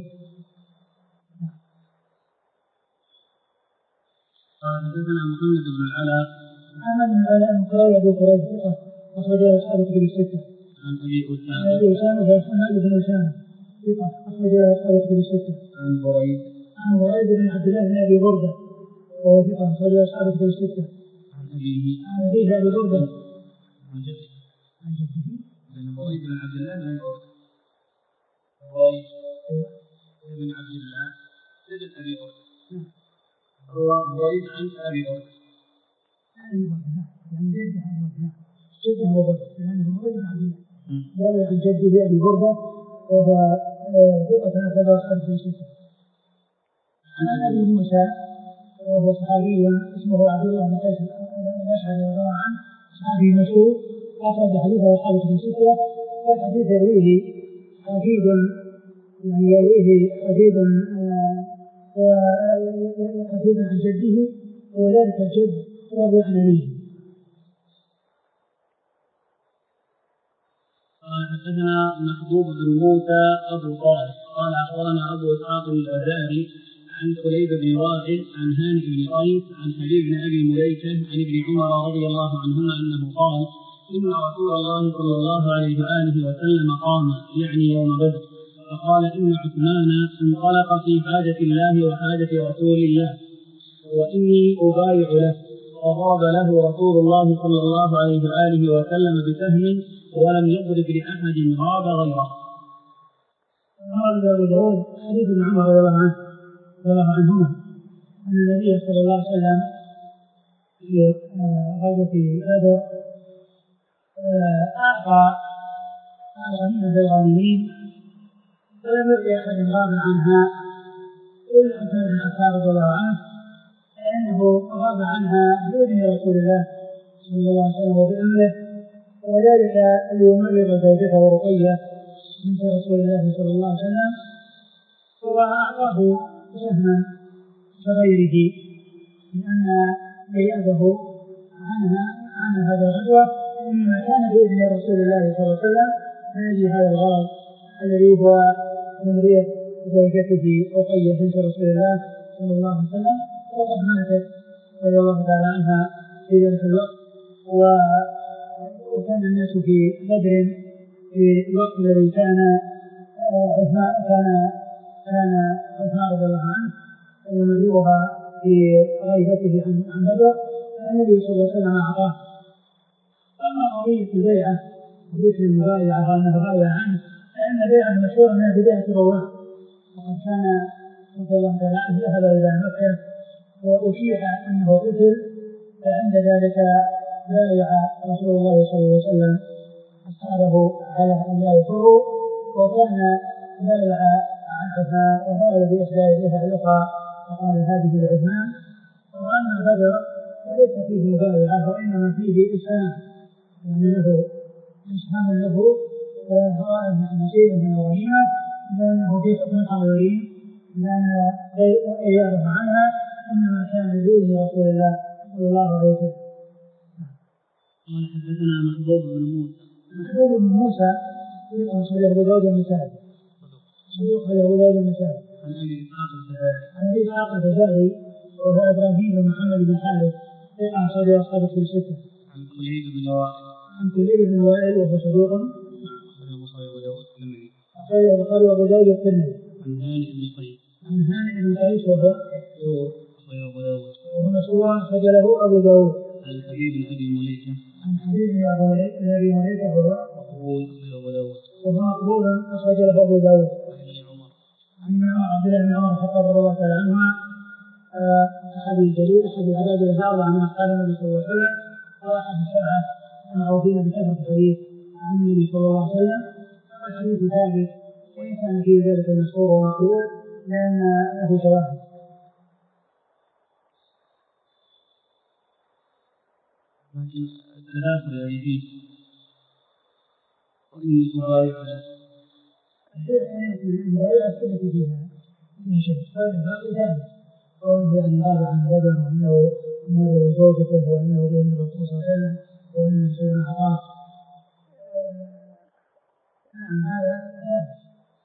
قال حدثنا محمد بن العلاء محمد بن العلاء بن قريب أبو قريب ثقة أخرجه أصحاب الكتب الستة. عن أبي أسامة عن أبي أسامة وحماد بن أسامة ثقة أخرجه أصحاب الكتب الستة. عن بريد عن بريد بن عبد الله بن أبي بردة وهو ثقة أخرجه أصحاب الكتب الستة. عن أبيه عن أبيه أبي بردة عن جده عن جده بن بريد بن عبد الله بن أبي بردة بريد بن عبد الله جد أبي بردة هو بريد عن أبي بردة أبي بردة يعني جده أبي بردة جده هو بردة لأنه بريد بن عبد الله يروي عن جده أبي بردة وهو ثقة أخرجه أصحاب الكتب الستة. عن أبي موسى وهو صحابي اسمه عبد الله بن قيس الأشعري رضي الله عنه صحابي مشهور أخرج حديثه أصحاب الكتب الستة. والحديث يرويه حفيد يعني يرويه حفيد وحفيد عن جده وذلك الجد يروي عن أبيه. قال حدثنا محبوب بن موسى أبو صالح قال أخبرنا أبو إسحاق الغزالي عن كليب بن راشد عن هانئ بن قيس عن حبيب بن أبي مليكة عن ابن عمر رضي الله عنهما أنه قال إن رسول الله صلى الله عليه وآله وسلم قام يعني يوم بدر فقال إن عثمان انطلق في حاجة الله وحاجة رسول الله وإني أبايع له، فضرب له رسول الله صلى الله عليه وآله وسلم بسهم ولم يضرب لأحد غاب غيره. قال أبو داود حديث ابن عمر رضي الله عنه رضي الله عنهما أن النبي صلى الله عليه وسلم في غزوة بدر أعطى الغنيمة للغانمين ولم يبق أحد غاب عنها إلا عثمان بن عفان رضي الله عنه، لأنه غاب عنها بإذن رسول الله صلى الله عليه وسلم وبأمره، وذلك ليمرض زوجته رقية بنت رسول الله صلى الله عليه وسلم، وأعطاه سهما كغيره لأن غيابه عنها عن هذا الغزوة إنما كان بإذن رسول الله صلى الله عليه وسلم من أجل هذا الغرض الذي هو تمريض زوجته رقية بنت رسول الله صلى الله عليه وسلم، وقد ماتت رضي الله تعالى عنها في ذلك الوقت. وكان الناس في بدر في الوقت الذي كان عثمان كان كان عثمان رضي الله عنه يمرضها في غيبته عن بدر، النبي صلى الله عليه وسلم أعطاه. أما قضية البيعة وذكر المبايعة وأنه بايع عنه فإن البيعة مشهورة من بداية الرواه، وقد كان رضي الله تعالى عنه ذهب إلى مكة وأشيع أنه قتل، فعند ذلك بايع رسول الله صلى الله عليه وسلم أصحابه على أن لا يفروا، وكان بايع عن عثمان وقال بإحدى يديه الأخرى وقال هذه لعثمان. وأما بدر فليس فيه مبايعة وإنما فيه إسلام، يعني له إسلام له وهوائه نصيبا من الغنيمة، لأنه في حكم الحاضرين لأن غيابه عنها إنما كان بإذن رسول الله صلى الله عليه وسلم. قال حدثنا محبوب بن موسى محبوب بن موسى يقرأ صديق أبو داود المسائل صديق أبو داود المسائل عن أبي إسحاق الفزاري عن أبي إسحاق الفزاري وهو إبراهيم بن محمد بن حارث يقرأ صديق أصحاب الكتب الستة. عن كليب بن وائل عن كليب بن وائل وهو صدوق أخرجه البخاري وأبو داود الترمذي. عن هانئ بن قيس عن هانئ بن قيس وهو أخرجه أبو داود وهو مسؤول أخرجه أبو داود. عن حبيب بن أبي مليكة عن حبيب بن أبي مليكة وهو مقبول أخرجه أبو داود وهو مقبول أخرجه أبو داود. عن ابن عمر عن عبد الله بن عمر الخطاب رضي الله تعالى عنهما أحد الجليل أحد العباد الأربعة من أصحاب النبي صلى الله عليه وسلم وأحد السبعة المعروفين بكثرة الحديث عن النبي صلى الله عليه وسلم. الحديث ثابت وإن كان فيه ذلك المشهور ومقبول لأن له شواهد. لكن التداخل الذي فيه وإني أبايع له المبايعة التي فيها فيها شيء باقي ثابت قوله يعني غاب عن بدر وأنه يمرض زوجته وأنه بين الرسول صلى الله عليه وسلم وأن الرسول أعطاه. نعم هذا ثابت.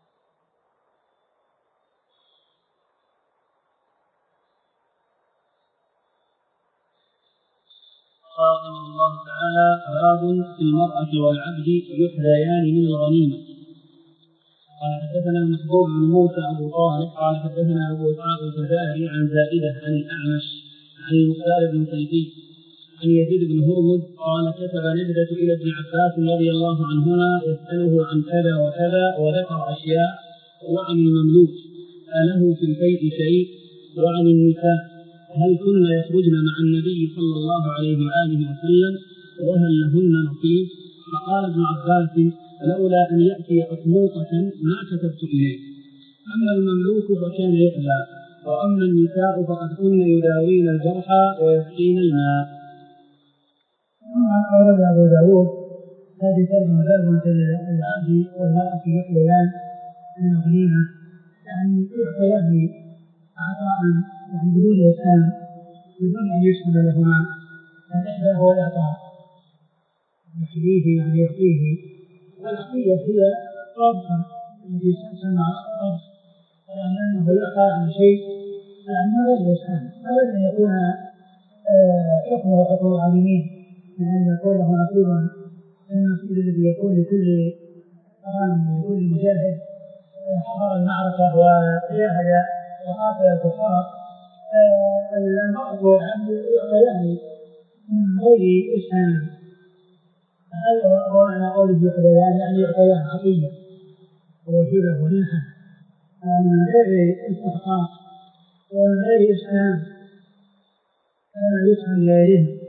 قال رحمه الله تعالى باب في المرأة والعبد يحذيان من الغنيمة. قال حدثنا محبوب بن موسى أبو طالب قال حدثنا أبو إسحاق الفزاري عن زائدة عن الأعمش عن المختار بن صيفي عن يزيد بن هرمز قال كتب نجدة إلى ابن عباس رضي الله عنهما يسأله عن كذا وكذا وذكر أشياء وعن المملوك أله في البيت شيء وعن النساء هل كن يخرجن مع النبي صلى الله عليه وآله وسلم وهل لهن نصيب؟ فقال ابن عباس لولا أن يأتي أطلوقة ما كتبت إليه. أما المملوك فكان يحلى وأما النساء فقد كن يداوين الجرحى ويسقين الماء. ثم أورد أبو داود هذه ترجمة باب العبد والمرأة يحليان من الغنيمة يعني يعطيان عطاء يعني بدون إسهام بدون أن يسهم لهما. فالإحدى هو الإعطاء يحييه يعني يعطيه، والعطية هي ربطا التي تسمى ربط، يعني أنه يعطى عن شيء يعني من غير إسهام، من غير أن يكون حكمه حكم العالمين من أن يكون له نصيب من النصيب الذي يكون لكل رامي لكل مجاهد حضر المعركة وجاهد وقاتل الكفار. المرء والعبد يعطيان من غير إسهام. هذا هو معنى قوله يعطيان يعني يعطيان عطية وهبة ومنحة، يعني من غير استحقاق ومن غير إسهام كما يسهم لغيرهم.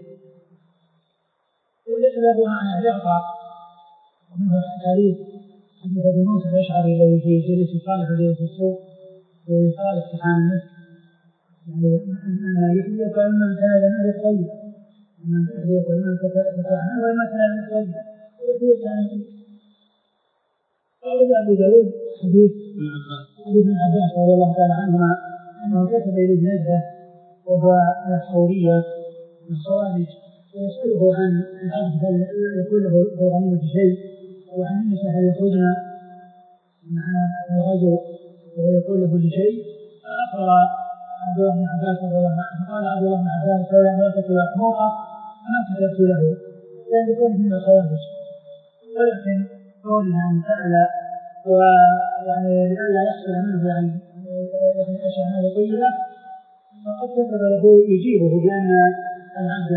وليس له معنى يعطى، ومنه الحديث حديث أبي موسى الأشعري الذي في جليس الصالح وجليس السوء وصالح سبحان النفس، يعني أن يحييك وإما كان لم يرد طيب، إما يحييك وإما تتعنى وإما كان لم يرد طيب ويحييك عن طيب. قال أبو داود حديث حديث ابن عباس رضي الله تعالى عنهما أنه كتب إليه نجدة وهو من الحورية من الخوارج ويسأله عن العبد هل يكون له في الغنيمة شيء، وعن النساء هل يخرجن مع الغزو ويقول له شيء. فأخبر عبد الله بن عباس رضي الله عنه فقال عبد الله بن عباس لولا أن يرتكب حموقا ما كتبت له لأن يكون من الخوارج، ولكن قولها أن سأل ويعني لئلا يحصل منه يعني يعني أشياء ما طيبة، فقد كتب له يجيبه بأن العبد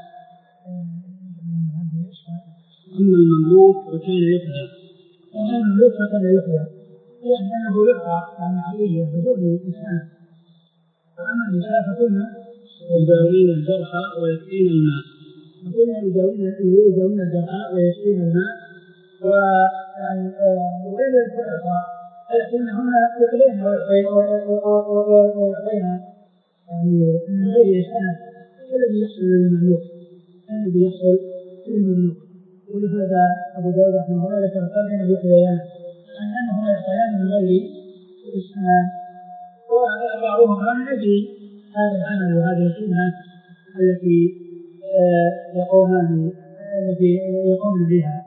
أما المملوك فكان يخدع أما المملوك فكان يخدع يعني أنه يقع عن عطية بدون إسهام. وأما النساء فكنا يداوين الجرحى ويسقين الماء فكنا يداوين الجرحى ويسقين الماء ويعني وغير الفرقة، لكنهن يقلين ويعطين يعني من غير إسهام الذي يحصل للمملوك الذي يحصل للمملوك. ولهذا أبو داود رحمه الله ذكر الترجمة بيحييان عن أنهما يحييان من غير إسهام، وبعضهم من أجل هذا العمل وهذه الخدمة التي يقومان التي يقوم بها.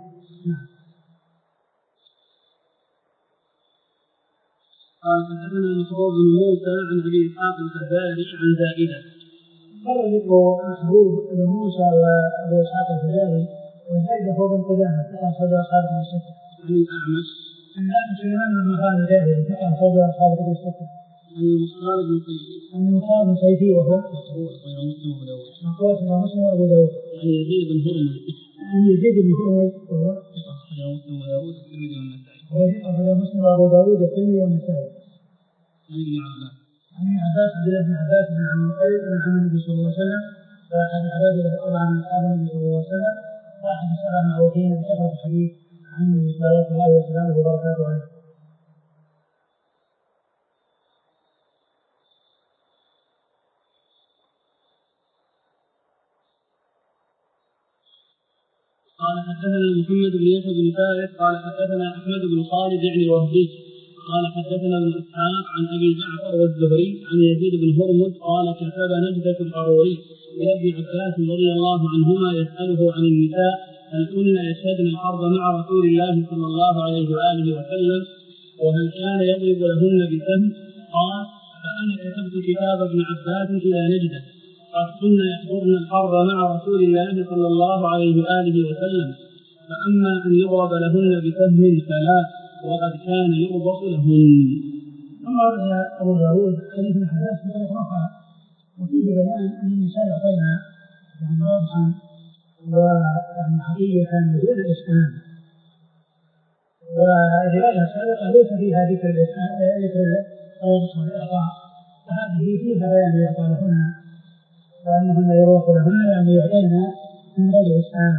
قال حدثنا محبوب بن موسى عن أبي إسحاق الفزاري عن زائدة. قال ذكر محبوب بن موسى وأبو إسحاق الفزاري وزائدة هو بن قدامة ثقة أخرج أصحاب كتب الستة. عن الأعمش عن الأعمش سليمان بن مهران الجاهلي ثقة أخرج أصحاب كتب الستة. عن المختار بن صيفي عن المختار بن صيفي وهو مقبول أخرجه مسلم وأبو داود. مقبول أخرجه مسلم وأبو داود. عن يزيد بن هرمز عن يزيد بن هرمز وهو أخرجه مسلم وأبو داود والترمذي والنسائي. وهو أخرجه مسلم وأبو داود والترمذي والنسائي. عن ابن عباس عن ابن عباس عبد الله بن عباس بن عم طيب بن عم النبي صلى الله عليه وسلم وأحد العباد طبعا من أصحاب النبي صلى الله عليه وسلم وأحد السبع المعروفين بكثرة الحديث عن النبي صلوات الله وسلامه وبركاته عليه. قال حدثنا محمد بن يحيى بن فارس قال حدثنا أحمد بن خالد يعني الوهبي قال حدثنا ابن إسحاق عن أبي جعفر والزهري عن يزيد بن هرمز قال كتب نجدة القروري إلى ابن عباس رضي الله عنهما يسأله عن النساء هل كن يشهدن الحرب مع رسول الله صلى الله عليه وآله وسلم وهل كان يضرب لهن بسهم؟ قال فأنا كتبت كتاب ابن عباس إلى نجدة قد كن يحضرن الحرب مع رسول الله صلى الله عليه وآله وسلم فأما أن يضرب لهن بسهم فلا وقد كان يربط لهن. ثم ورد أبو داود حديث ابن عباس بطريقة أخرى وفيه بيان أن النساء يعطين يعني رأسا ويعني حقيقة بدون إسهام، والرواية السابقة ليس فيها ذكر الإسهام ذكر الربط والإعطاء، وهذه فيها بيان الإعطاء لهن وأنهن يروح لهن يعني يعطين من غير إسهام.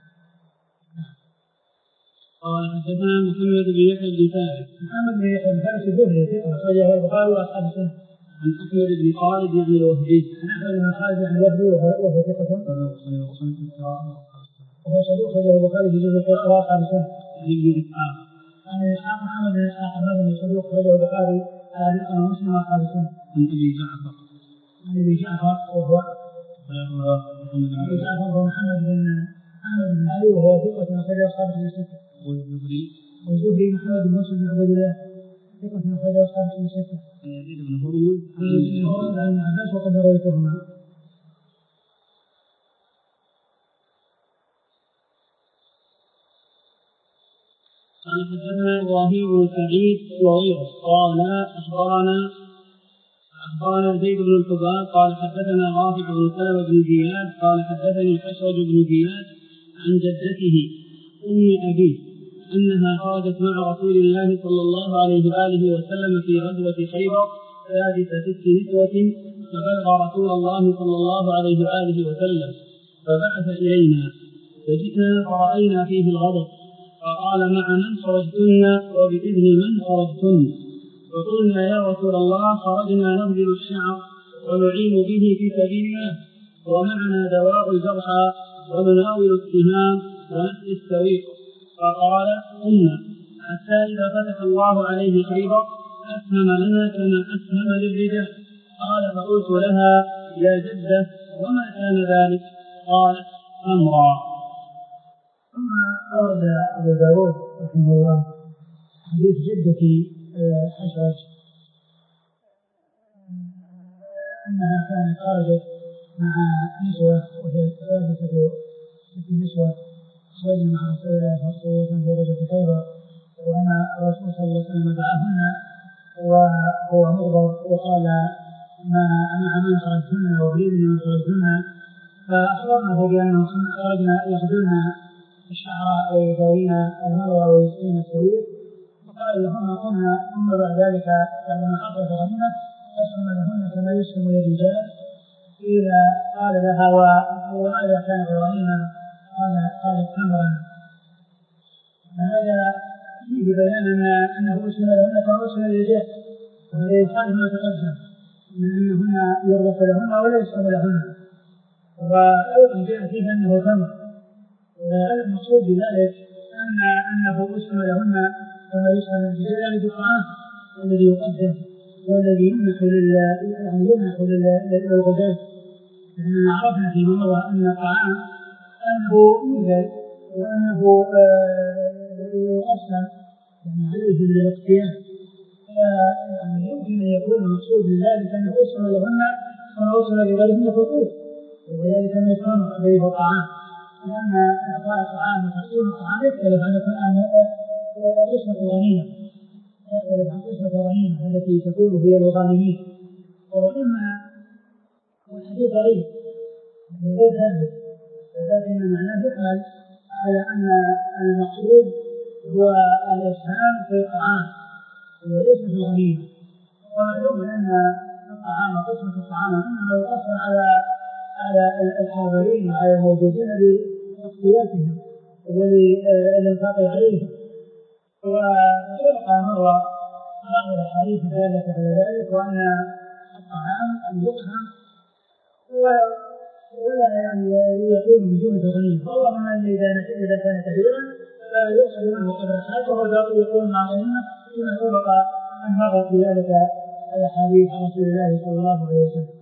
قال حدثنا محمد بن يحيى بن فارس محمد بن يحيى بن فارس الزهري ثقة أخرجه البخاري وأصحاب السنة. عن أحمد بن خالد يعني الوهبي عن أحمد بن خالد يعني الوهبي وهو ثقة وهو صدوق أخرجه البخاري في جزء القراءة وأصحاب السنة. عن ابن إسحاق عن إسحاق محمد بن إسحاق بن صدوق أخرجه البخاري تعليقا ومسلم وأصحاب السنة. عن أبي جعفر عن أبي جعفر وهو أبي جعفر هو محمد بن محمد بن علي وهو ثقة أخرجه أصحاب السنة. والزهري والزهري محمد بن مسلم بن عبد الله ثقة أخرجه أصحاب السنة. عن يزيد بن هرمز عن ابن عباس وقد رويتهما. قال حدثنا إبراهيم بن سعيد وغيره قال أخبرنا أخبرنا زيد بن الحباب قال حدثنا رافع بن سلمة بن زياد قال حدثني حشرج بن زياد عن جدته أم أبيه أنها خرجت مع رسول الله صلى الله عليه وآله وسلم في غزوة خيبر سادس ست نسوة فبلغ رسول الله صلى الله عليه وآله وسلم فبعث إلينا فجئنا فرأينا فيه الغضب فقال مع من خرجتن وبإذن من خرجتن فقلنا يا رسول الله خرجنا نبذل الشعر ونعين به في سبيل الله ومعنا دواء الجرحى ونناول السهام ونسقي السويق فقال قلنا حتى إذا فتح الله عليه خيبر أسهم لنا كما أسهم للرجال قال فقلت لها يا جدة وما كان ذلك قالت أمرا. ثم أورد أبو داود رحمه الله حديث جدتي حشرج أنها كانت خرجت مع نسوة وهي ثالثة ست نسوة خرجنا مع رسول الله صلى الله عليه وسلم في غزوة خيبر وأن الرسول صلى الله عليه وسلم دعاهن وهو مغضب وقال ما مع من خرجتن وبإذن من خرجتن فأخبرناه بأنه خرجنا يخرجن الشعراء ويداوين المروى ويسقين السويق فقال لهن قمنا ثم بعد ذلك بعدما حصلت غنيمة أسلم لهن كما يسلم للرجال إلى قال لها وماذا كانت الغنيمة قال قالت تمرا. فهذا فيه بيان أنه أسلم لهن كما أسلم للرجال وهذا يخالف ما تقدم من أنهن يرغف لهن ولا يسلم لهن وأيضا جاء فيه أنه تمر. المقصود بذلك أن أنه أسلم لهن كما يسلم للرجال يعني بالطعام الذي يقدم والذي يمنح لل يعني يمنح للغداة. لأننا عرفنا في مروى أن الطعام أنه يوجد وأنه يقسم يعني عليه بالاقتيام يعني يمكن أن يكون المقصود بذلك أنه أسلم لهن كما أسلم لغيرهن في القوت وذلك أن يكون عليه الطعام لأن إعطاء الطعام وتقسيم الطعام يختلف عن قسمة الغنيمة يختلف عن قسمة الغنيمة التي تكون هي الغانمين وإما والحديث غريب غير ثابت ولكن معناه يحمل على أن المقصود هو الإسهام في الطعام وليس في الغنيمة ومعلوم أن الطعام وقسمة الطعام إنما يؤثر على على الحاضرين وعلى الموجودين لاختيارهم وللإنفاق عليهم وسبق مرة بعض الأحاديث دالت على ذلك وأن الطعام أن يقسم ولا يعني يكون من جملة الغنيمة اللهم إذا كان كثيرا فيؤخذ منه قدر الحاجة والباقي يكون مع الغنيمة كما سبق أن مرت بذلك الأحاديث عن رسول الله صلى الله عليه وسلم.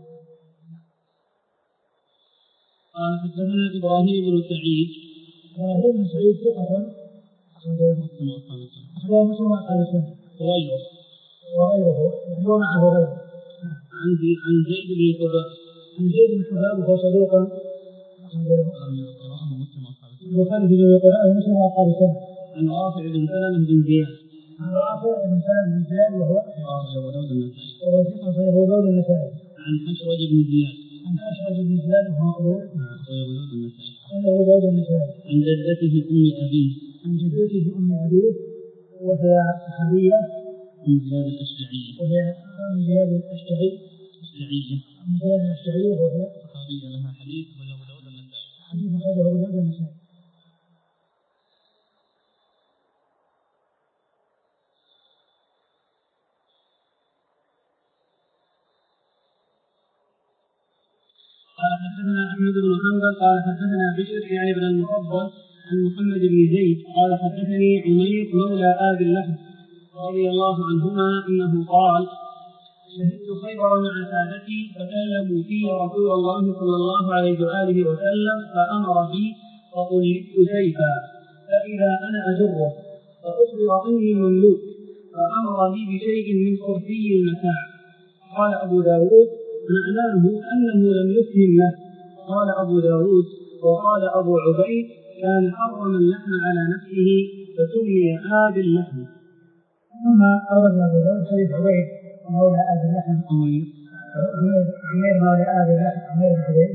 قال حدثنا إبراهيم بن سعيد إبراهيم بن سعيد ثقة أخرجه مسلم وأصحاب السنة وغيره وغيره هو معه غيره عن عن زيد بن الحباب عن زيد بن الحباب وهو صدوق أخرجه البخاري في القراءة ومسلم وأصحاب السنة عن رافع بن سلمة بن زياد عن رافع بن سلمة بن زياد وهو أبو داود النسائي وهو ثقة صحيح أبو داود النسائي عن حشرج بن زياد عن حشرج بن زياد وهو مقبول أبو داود النسائي أبو داود النسائي عن جدته أم أبيه عن جدته أم أبيه وهي صحابية أم زياد الأشجعية وهي أم زياد الأشجعي أشجعية أم زياد الأشجعية وهي صحابية لها حديث أبو داود النسائي حديث أخرجه أبو داود النسائي. قال حدثنا أحمد بن حنبل قال حدثنا بشر يعني بن المفضل عن محمد بن زيد قال حدثني عمير مولى آبي اللحم رضي الله عنهما أنه قال: شهدت خيبر مع سادتي فكلموا في رسول الله صلى الله عليه وآله وسلم فأمر بي فقلدت سيفا فإذا أنا أجره فأخبر أني مملوك فأمر بي بشيء من كرسي المتاع. قال أبو داود: معناه أنه لم يفهم له. قال أبو داود: وقال أبو عبيد: كان حرم اللحم على نفسه فسمي آب اللحم. ثم أورد أبو داود حديث عبيد مولى آب اللحم عمير عمير مولى آب اللحم عمير بن عبيد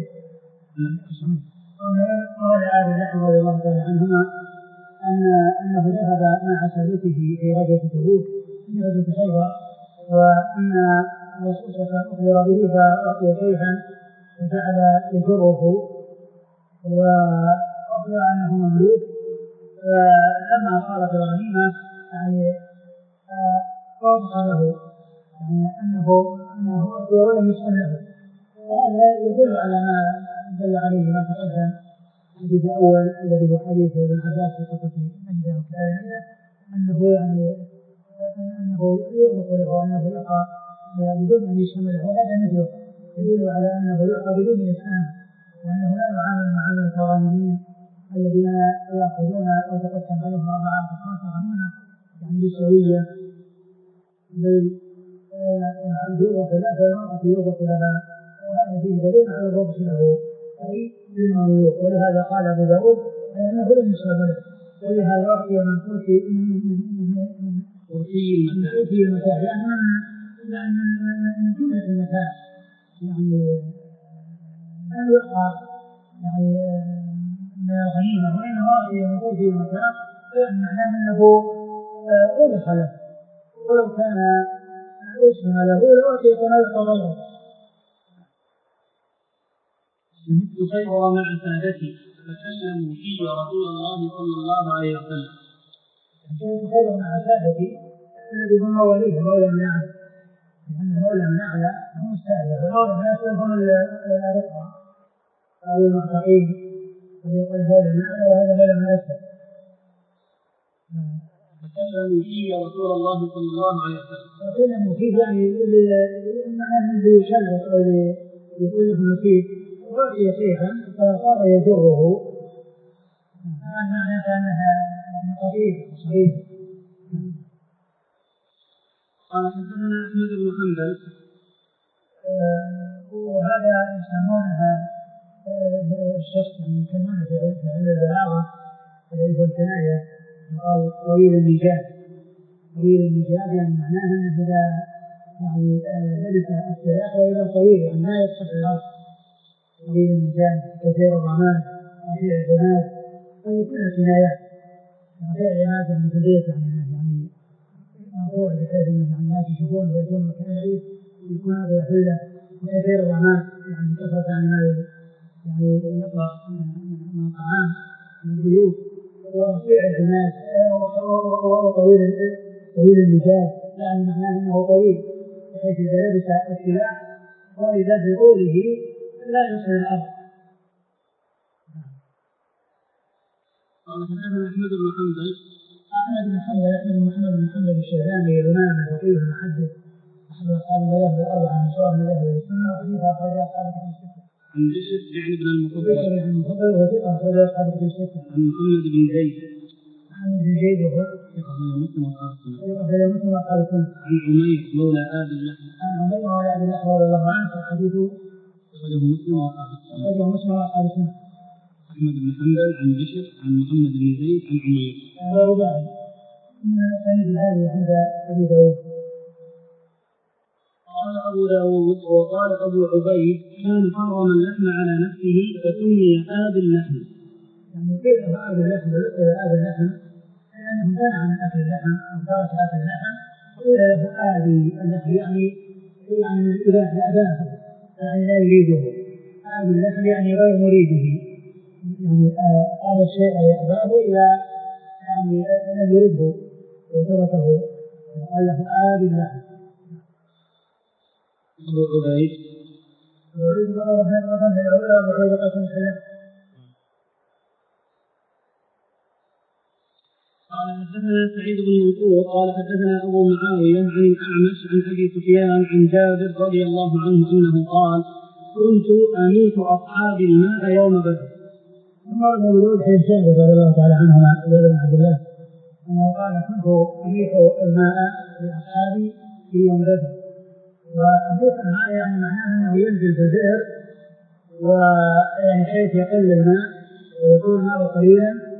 مولى آب اللحم رضي الله تعالى عنهما أن أنه ذهب مع سادته في غزوة تبوك في غزوة خيبر، وأن الرسول صلى الله عليه وسلم أخبر به فأعطي سيفا وجعل يجره وأخبر أنه مملوك. فلما صارت الغنيمة يعني وضح له يعني أنه أنه أعطي ولم يسأل له، وهذا يدل على ما دل عليه ما تقدم الحديث الأول الذي هو حديث ابن عباس في قصة نجدة وكتاب نجدة أنه يعني أنه يغلق له وأنه يقع بدون أن يسلم له، وهذا مثله يدل على أنه يقع بدون إسلام، وأنه لا يعامل معاملة الغانمين الذين يأخذون أو تقسم عليهم أربعة أصناف غنيمة يعني بالسوية، بل العبد يغلق له والمرأة يغلق لها، وهذا فيه دليل على الربط له أي للمملوك. ولهذا قال أبو داود أنه لم يسلم له، ولهذا أعطي من كرسي من كرسي المتاع لأن من جملة المتاع يعني لم يقع يعني من الغنيمة، وإنما أعطي من كرسي المتاع لأن معناه أنه أغلق له، ولو كان أسلم له لأعطي كما يعطى غيره. شهدت خيبر مع سادتي فكلموا في رسول الله صلى الله عليه وسلم. شهدت خيبر مع سادتي الذي هم مواليه مولى من أعلى، لأن المولى من أعلى هم السادة، والمولى من أسفل هم الأرقى أو المعتقين، ويقول مولى من أعلى وهذا مولى من أسفل. فكلموا فيه رسول الله صلى الله عليه وسلم. فكلموا فيه يعني معناه أنه يشارك أو يقول له نصيب، وأعطي سيفا فصار يجره، معناه أنها يعني قريب صغير. قال حدثنا أحمد بن حنبل وهذا يسمونها الشخص يعني يسمونه في علم البلاغة الذي هو الكناية يقال طويل النجاد. طويل النجاد يعني معناه أنه إذا يعني لبس السلاح وإذا طويل يعني ما يسقط الأرض. طويل النجاد كثير الرماد رفيع العناد، هذه كلها كنايات. رفيع العناد يعني في البيت يعني يعني مرفوع بحيث أنه يعني الناس يشوفون ويأتون مكان بعيد يكون هذا يحله. وكثير الرماد يعني كثرة يعني ما يعني يطلع من الطعام من الضيوف. ورفيع العناد وطويل طويل النجاد يعني معناه أنه طويل بحيث إذا لبس السلاح وإذا في طوله لا يصل الأرض. قال حدثنا أحمد بن حنبل أحمد بن حنبل أحمد بن محمد بن حنبل الشيباني الإمام الفقيه المحدث أحد أصحاب المذاهب الأربعة من شهور مذاهب السنة، وحديث أخرج أصحاب الكتب الستة. عن بشر يعني بن المفضل بشر يعني المفضل وثقة أخرج أصحاب الكتب الستة. عن محمد بن زيد محمد بن زيد وهو ثقة أخرج مسلم وأصحاب السنة. ثقة أخرج مسلم وأصحاب السنة. عن عمير مولى آب اللحم عن عمير مولى آب اللحم رضي الله عنه حديثه أخرجه مسلم وأصحاب السنة. أخرجه مسلم وأصحاب السنة. أحمد بن حنبل عن بشر عن محمد بن زيد عن عمير. هذا رباعي من الأسانيد هذه عند أبي داود. قال أبو داود وقال أبو عبيد: كان حرم اللحم على نفسه فسمي آب اللحم. يعني قيل له آب اللحم ولقب آب اللحم لأنه منع من أكل اللحم أو ترك أكل اللحم، قيل له آبي اللحم يعني يعني من الإله أباه يعني لا يريده. آب اللحم يعني غير مريده، يعني هذا الشيء يأباه إذا يعني لم يرده وتركه، قال له آب اللحم. أبو عبيد يريد الله رحمه الله الأولى وحيد قسم السلام. قال حدثنا سعيد بن منصور قال حدثنا أبو معاوية عن الأعمش عن أبي سفيان عن جابر رضي الله عنه أنه قال كنت أميت أصحاب الماء يوم بدر. عمر بن ولود حين جابر رضي الله تعالى عنهما جابر بن عبد الله أنه قال كنت أميت الماء لأصحابي في يوم بدر. وأميت الماء يعني معناه أنه ينزل في البئر ويعني حيث يقل الماء ويكون الماء قليلا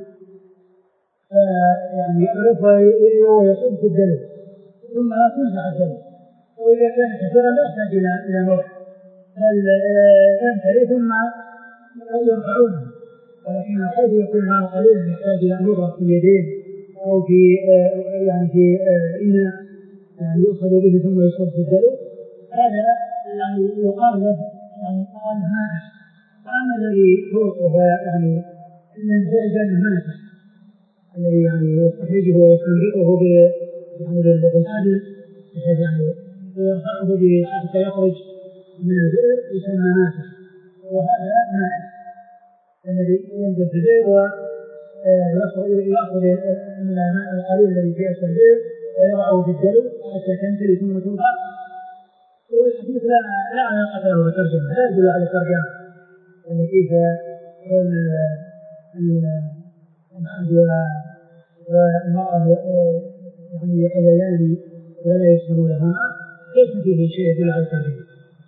يعني يغرف ويصب في الدلو ثم تنزع الدلو، وإذا كان كثيرا لا يحتاج إلى موت بل ينتهي ثم يرفعونه، ولكن حيث يكون الماء قليلا يحتاج إلى أن يضرب في اليدين أو في يعني في إناء يعني يؤخذ به ثم يصب في الدلو، هذا يعني يقال له يعني قال ماء. وأما الذي فوقه يعني ينزعج الماء الذي يعني يستخرجه ويستنبطه يعني بالعدل بحيث يعني يرفعه حتى يخرج من البئر يسمى ناسخ، وهذا ماء الذي ينزل في البئر ويأخذ من الماء القليل الذي في أسفل البئر ويضعه في الدلو حتى تنتهي ثم تنفع. والحديث لا لا علاقة له بالترجمة، لا يدل على الترجمة التي فيها كون العبد والمرأة يعني يحليان ولا يسهل لهما، ليس فيه شيء يدل على الترجمة.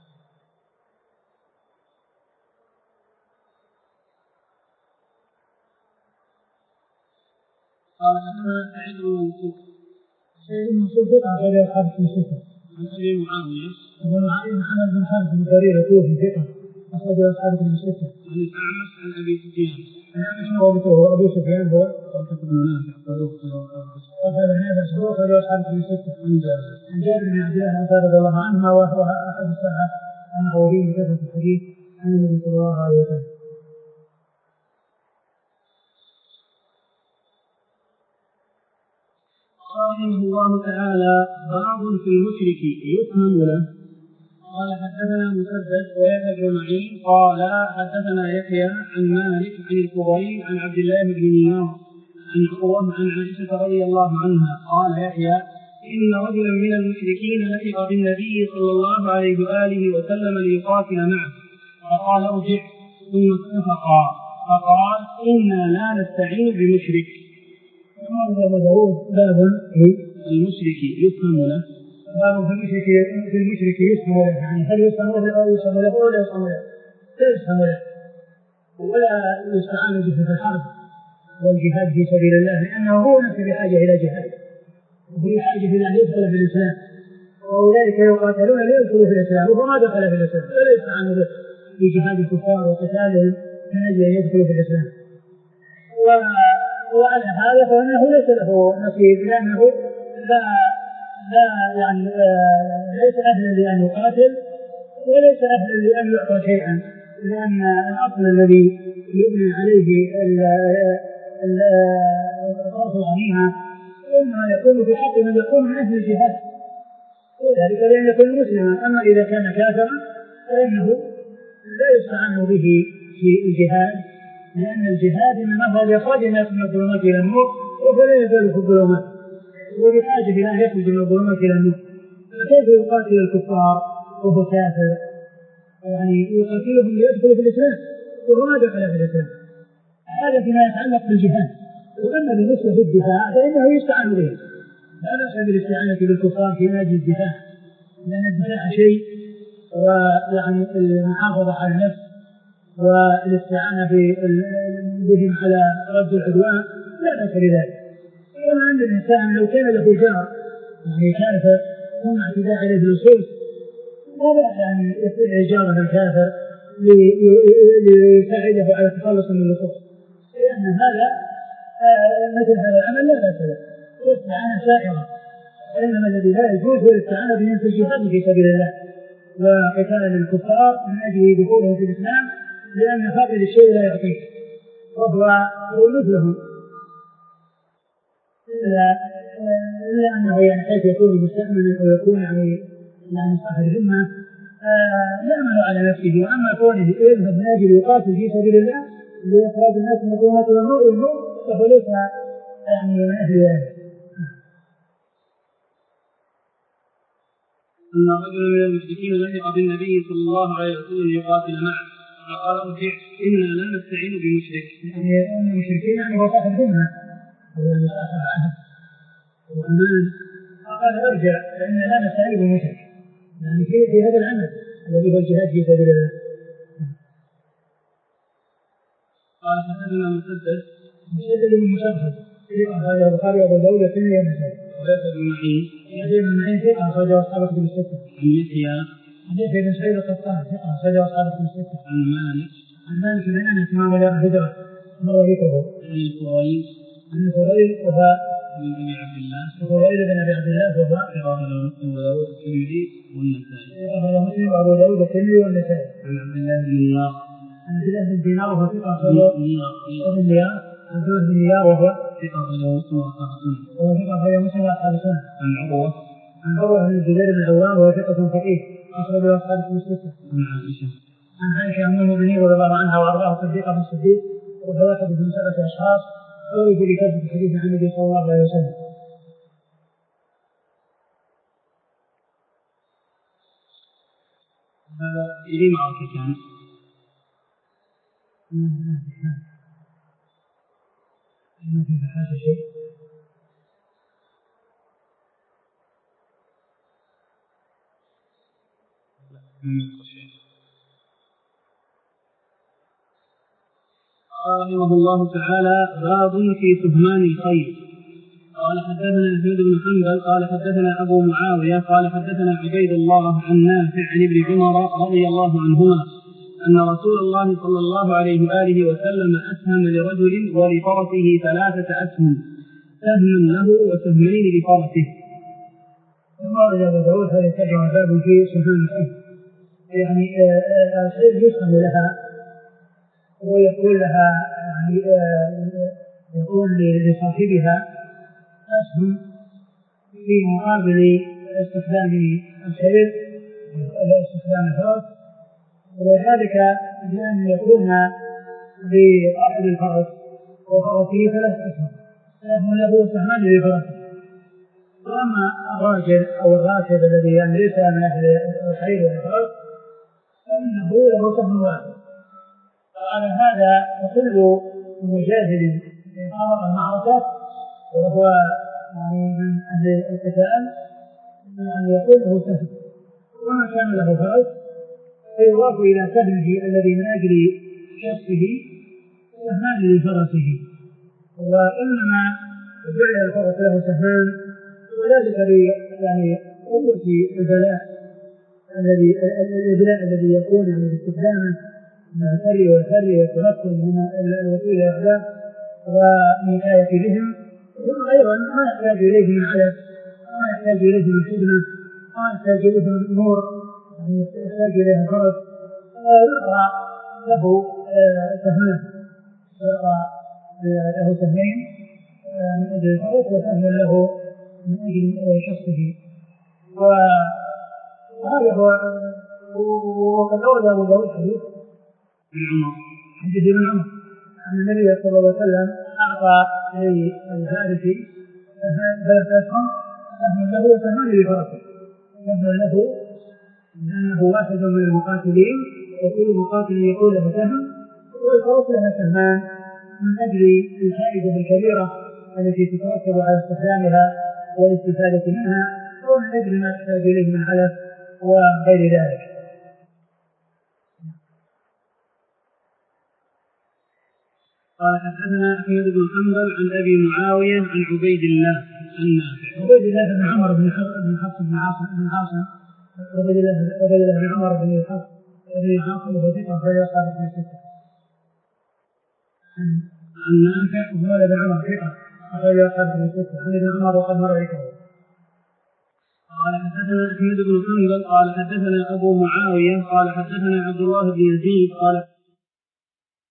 قال حدثنا سعيد بن منصور سعيد بن منصور ثقة أخرج أصحاب الكتب الستة. عن أبي معاوية أبو معاوية محمد بن خالد بن ضرير الكوفي ثقة أخرج أصحاب الكتب الستة. عن الأعمش عن أبي سفيان. الأعمش هو أبو سفيان هو طلحة بن نافع صدوق طلحة بن نافع صدوق أخرج أصحاب الكتب الستة. عن جابر بن عبد الله رضي الله عنهما وهو أحد السبعة المعروفين بكثرة الحديث عن النبي صلى الله عليه وسلم. رحمه الله تعالى باب في المشرك يفهم له. قال حدثنا مسدد ويحيى بن معين قال حدثنا يحيى عن مالك عن الفضيل عن عبد الله بن دينار عن عروة عن عائشة رضي الله عنها قال يحيى إن رجلا من المشركين لحق بالنبي صلى الله عليه وآله وسلم ليقاتل معه فقال ارجع ثم اتفقا فقال إنا لا نستعين بمشرك. قال أبو داود باب في المشرك يفهم له. باب في المشرك في المشرك يفهم له، يعني هل يفهم له أو يفهم له ولا يفهم له؟ لا يفهم له ولا يستعان به في الحرب والجهاد في سبيل الله، لأنه هو نفسه بحاجة إلى جهاد وهو بحاجة إلى أن يدخل في الإسلام، وأولئك يقاتلون ليدخلوا في الإسلام وهو ما دخل في الإسلام ولا يستعان به في جهاد الكفار وقتالهم من أجل أن يدخلوا في الإسلام. و وعلى هذا فإنه ليس له نصيب، لأنه لا لا يعني ليس أهلا لأن يقاتل وليس أهلا لأن يعطى شيئا، لأن الأصل الذي يبني عليه الفرض الغنيمة إنما يكون في حق من يكون من أهل الجهاد، وذلك لأن يكون مسلما. أما إذا كان كافرا فإنه لا يستعان به في الجهاد، لأن الجهاد إنما هو لإخراج الناس من الظلمات إلى النور وهو لا يزال في الظلمات وبحاجة إلى أن يخرج من الظلمات إلى النور. فكيف يقاتل الكفار وهو كافر؟ يعني يقاتلهم ليدخلوا في الإسلام وهو ما دخل في الإسلام. هذا فيما يتعلق بالجهاد. وأما بالنسبة للدفاع فإنه يستعان به، لا بأس بالاستعانة بالكفار في أجل الدفاع، لأن الدفاع شيء ويعني المحافظة على النفس والاستعانة بهم على رد العدوان لا بأس بذلك. كما أن الإنسان لو كان له جار يعني كافر ثم اعتدى عليه باللصوص لا بأس أن يستدعي جاره الكافر ليساعده على التخلص من اللصوص، لأن هذا مثل هذا العمل لا بأس له واستعانة سائرة. وإنما الذي لا يجوز هو الاستعانة بهم في الجهاد في سبيل الله وقتال الكفار من أجل دخولهم في الإسلام، لأن فاقد الشيء لا يعطيه وهو مثلهم، إلا, إلا أنه يعني حيث يكون مستأمنا أو يكون يعني يعني صاحب ذمة يعمل على نفسه. وأما كونه يذهب من أجل يقاتل في سبيل الله لإخراج الناس من الظلمات إلى النور فهو ليس يعني من أهل ذلك. أن رجلا من المشركين لحق بالنبي صلى الله عليه وسلم يقاتل معه فقال ارجع إنا لا نستعين بمشرك. يعني المشركين يعني هو صاحب ذمة يعني صاحب عهد وأمان، فقال ارجع فإنا لا نستعين بمشرك، يعني في في هذا العمل الذي هو الجهاد في سبيل الله. قال حدثنا مسدد مسدد بن مسدد ثقة أخرجه البخاري وأبو داود والترمذي والنسائي. ويحيى بن معين يحيى بن معين ثقة أخرجه أصحاب كتب الستة. عن يحيى عن يحيى بن سعيد القطان ثقة أخرجه أصحاب كتب الستة. عن مالك عن مالك بن أنس إمام دار الهجرة مر ذكره. عن الفضيل عن الفضيل وفاء بن أبي عبد الله الفضيل بن أبي عبد الله وفاء أخرجه مسلم وداود الترمذي والنسائي. أخرجه مسلم وأبو داود الترمذي والنسائي. عن عبد الله بن دينار عن عبد الله بن دينار وهو ثقة أخرجه ابن ديار عن عبد الله بن دينار وهو ثقة أخرجه مسلم وأصحاب السنة. وهو ثقة أخرجه مسلم وأصحاب السنة. عن عروة عن عروة بن الزبير بن العوام وهو ثقة فقيه أخرجه أصحاب كتب الستة. عن عائشة عن عائشة أم المؤمنين رضي الله عنها وأرضاها الصديقة بن الصديق وهو واحد من سبعة أشخاص أورث بكثرة الحديث عن النبي صلى الله عليه وسلم. هذا إلي معركة كان ما ما في حال ما في حال شيء. قال رحمه الله تعالى باب في سهمان الخيل. قال حدثنا أحمد بن حنبل قال حدثنا أبو معاوية قال حدثنا عبيد الله عن نافع عن ابن عمر رضي الله عنهما أن رسول الله صلى الله عليه وآله وسلم أسهم لرجل ولفرسه ثلاثة أسهم سهما له وسهمين لفرسه. ثم ورد أبو داود هذا الترجمة باب في سهمان الخيل، يعني الخيل يسهم لها ويقول لها يعني يقول لصاحبها أسهم في مقابل استخدام الخيل واستخدام الفرس، وذلك بأن يكون لصاحب الفرس وفرسه ثلاث أسهم سهم له وسهمان لفرسه. وأما الراجل أو الراكب الذي يعني ليس من أهل الخيل والفرس فإنه له سهم واحد. وعلى هذا فكل مجاهد خاض المعركة وهو يعني من أهل القتال يعني يقول له سهم، وما كان له فرس فيضاف إلى سهمه الذي من أجل شخصه سهمان لفرسه. وإنما جعل الفرس له سهمان وذلك يعني قوة البلاء الذي الإبلاء الذي يكون يعني باستخدامه من الفر والفر والتمكن من الوصول إلى الأعداء ونكاية بهم، ثم أيضا ما يحتاج إليه من علف، ما يحتاج إليه من خدمة، ما يحتاج إليه من أمور يعني يحتاج إليها الفرس، يعطى له سهمان، يعطى له سهمين من أجل الفرس وسهم له من أجل شخصه. وهذا هو. وقد أورد أبو داود حديث حديث ابن عمر أن النبي صلى الله عليه وسلم أعطى للفارس ثلاث أسهم سهم له وسهمان لفرسه. سهم له لأنه واحد من المقاتلين وكل مقاتل يقول له سهم، والفرس لها سهمان من أجل الفائدة الكبيرة التي تترتب على استخدامها والاستفادة منها، ومن أجل ما تحتاج إليه من علف وغير ذلك. قال حدثنا أحمد بن حنبل عن أبي معاوية عن عبيد الله عن نافع. عبيد الله بن عمر بن حفص بن عاصم بن عاصم عبيد الله عبيد الله بن عمر بن حفص بن عاصم وهو ثقة في أصحاب الستة. عن نافع وهو بن عمر ثقة أخرج أصحاب الستة عن ابن عمر وقد مر ذكره. قال حدثنا أحمد بن حنبل قال حدثنا أبو معاوية قال حدثنا عبد الله بن يزيد قال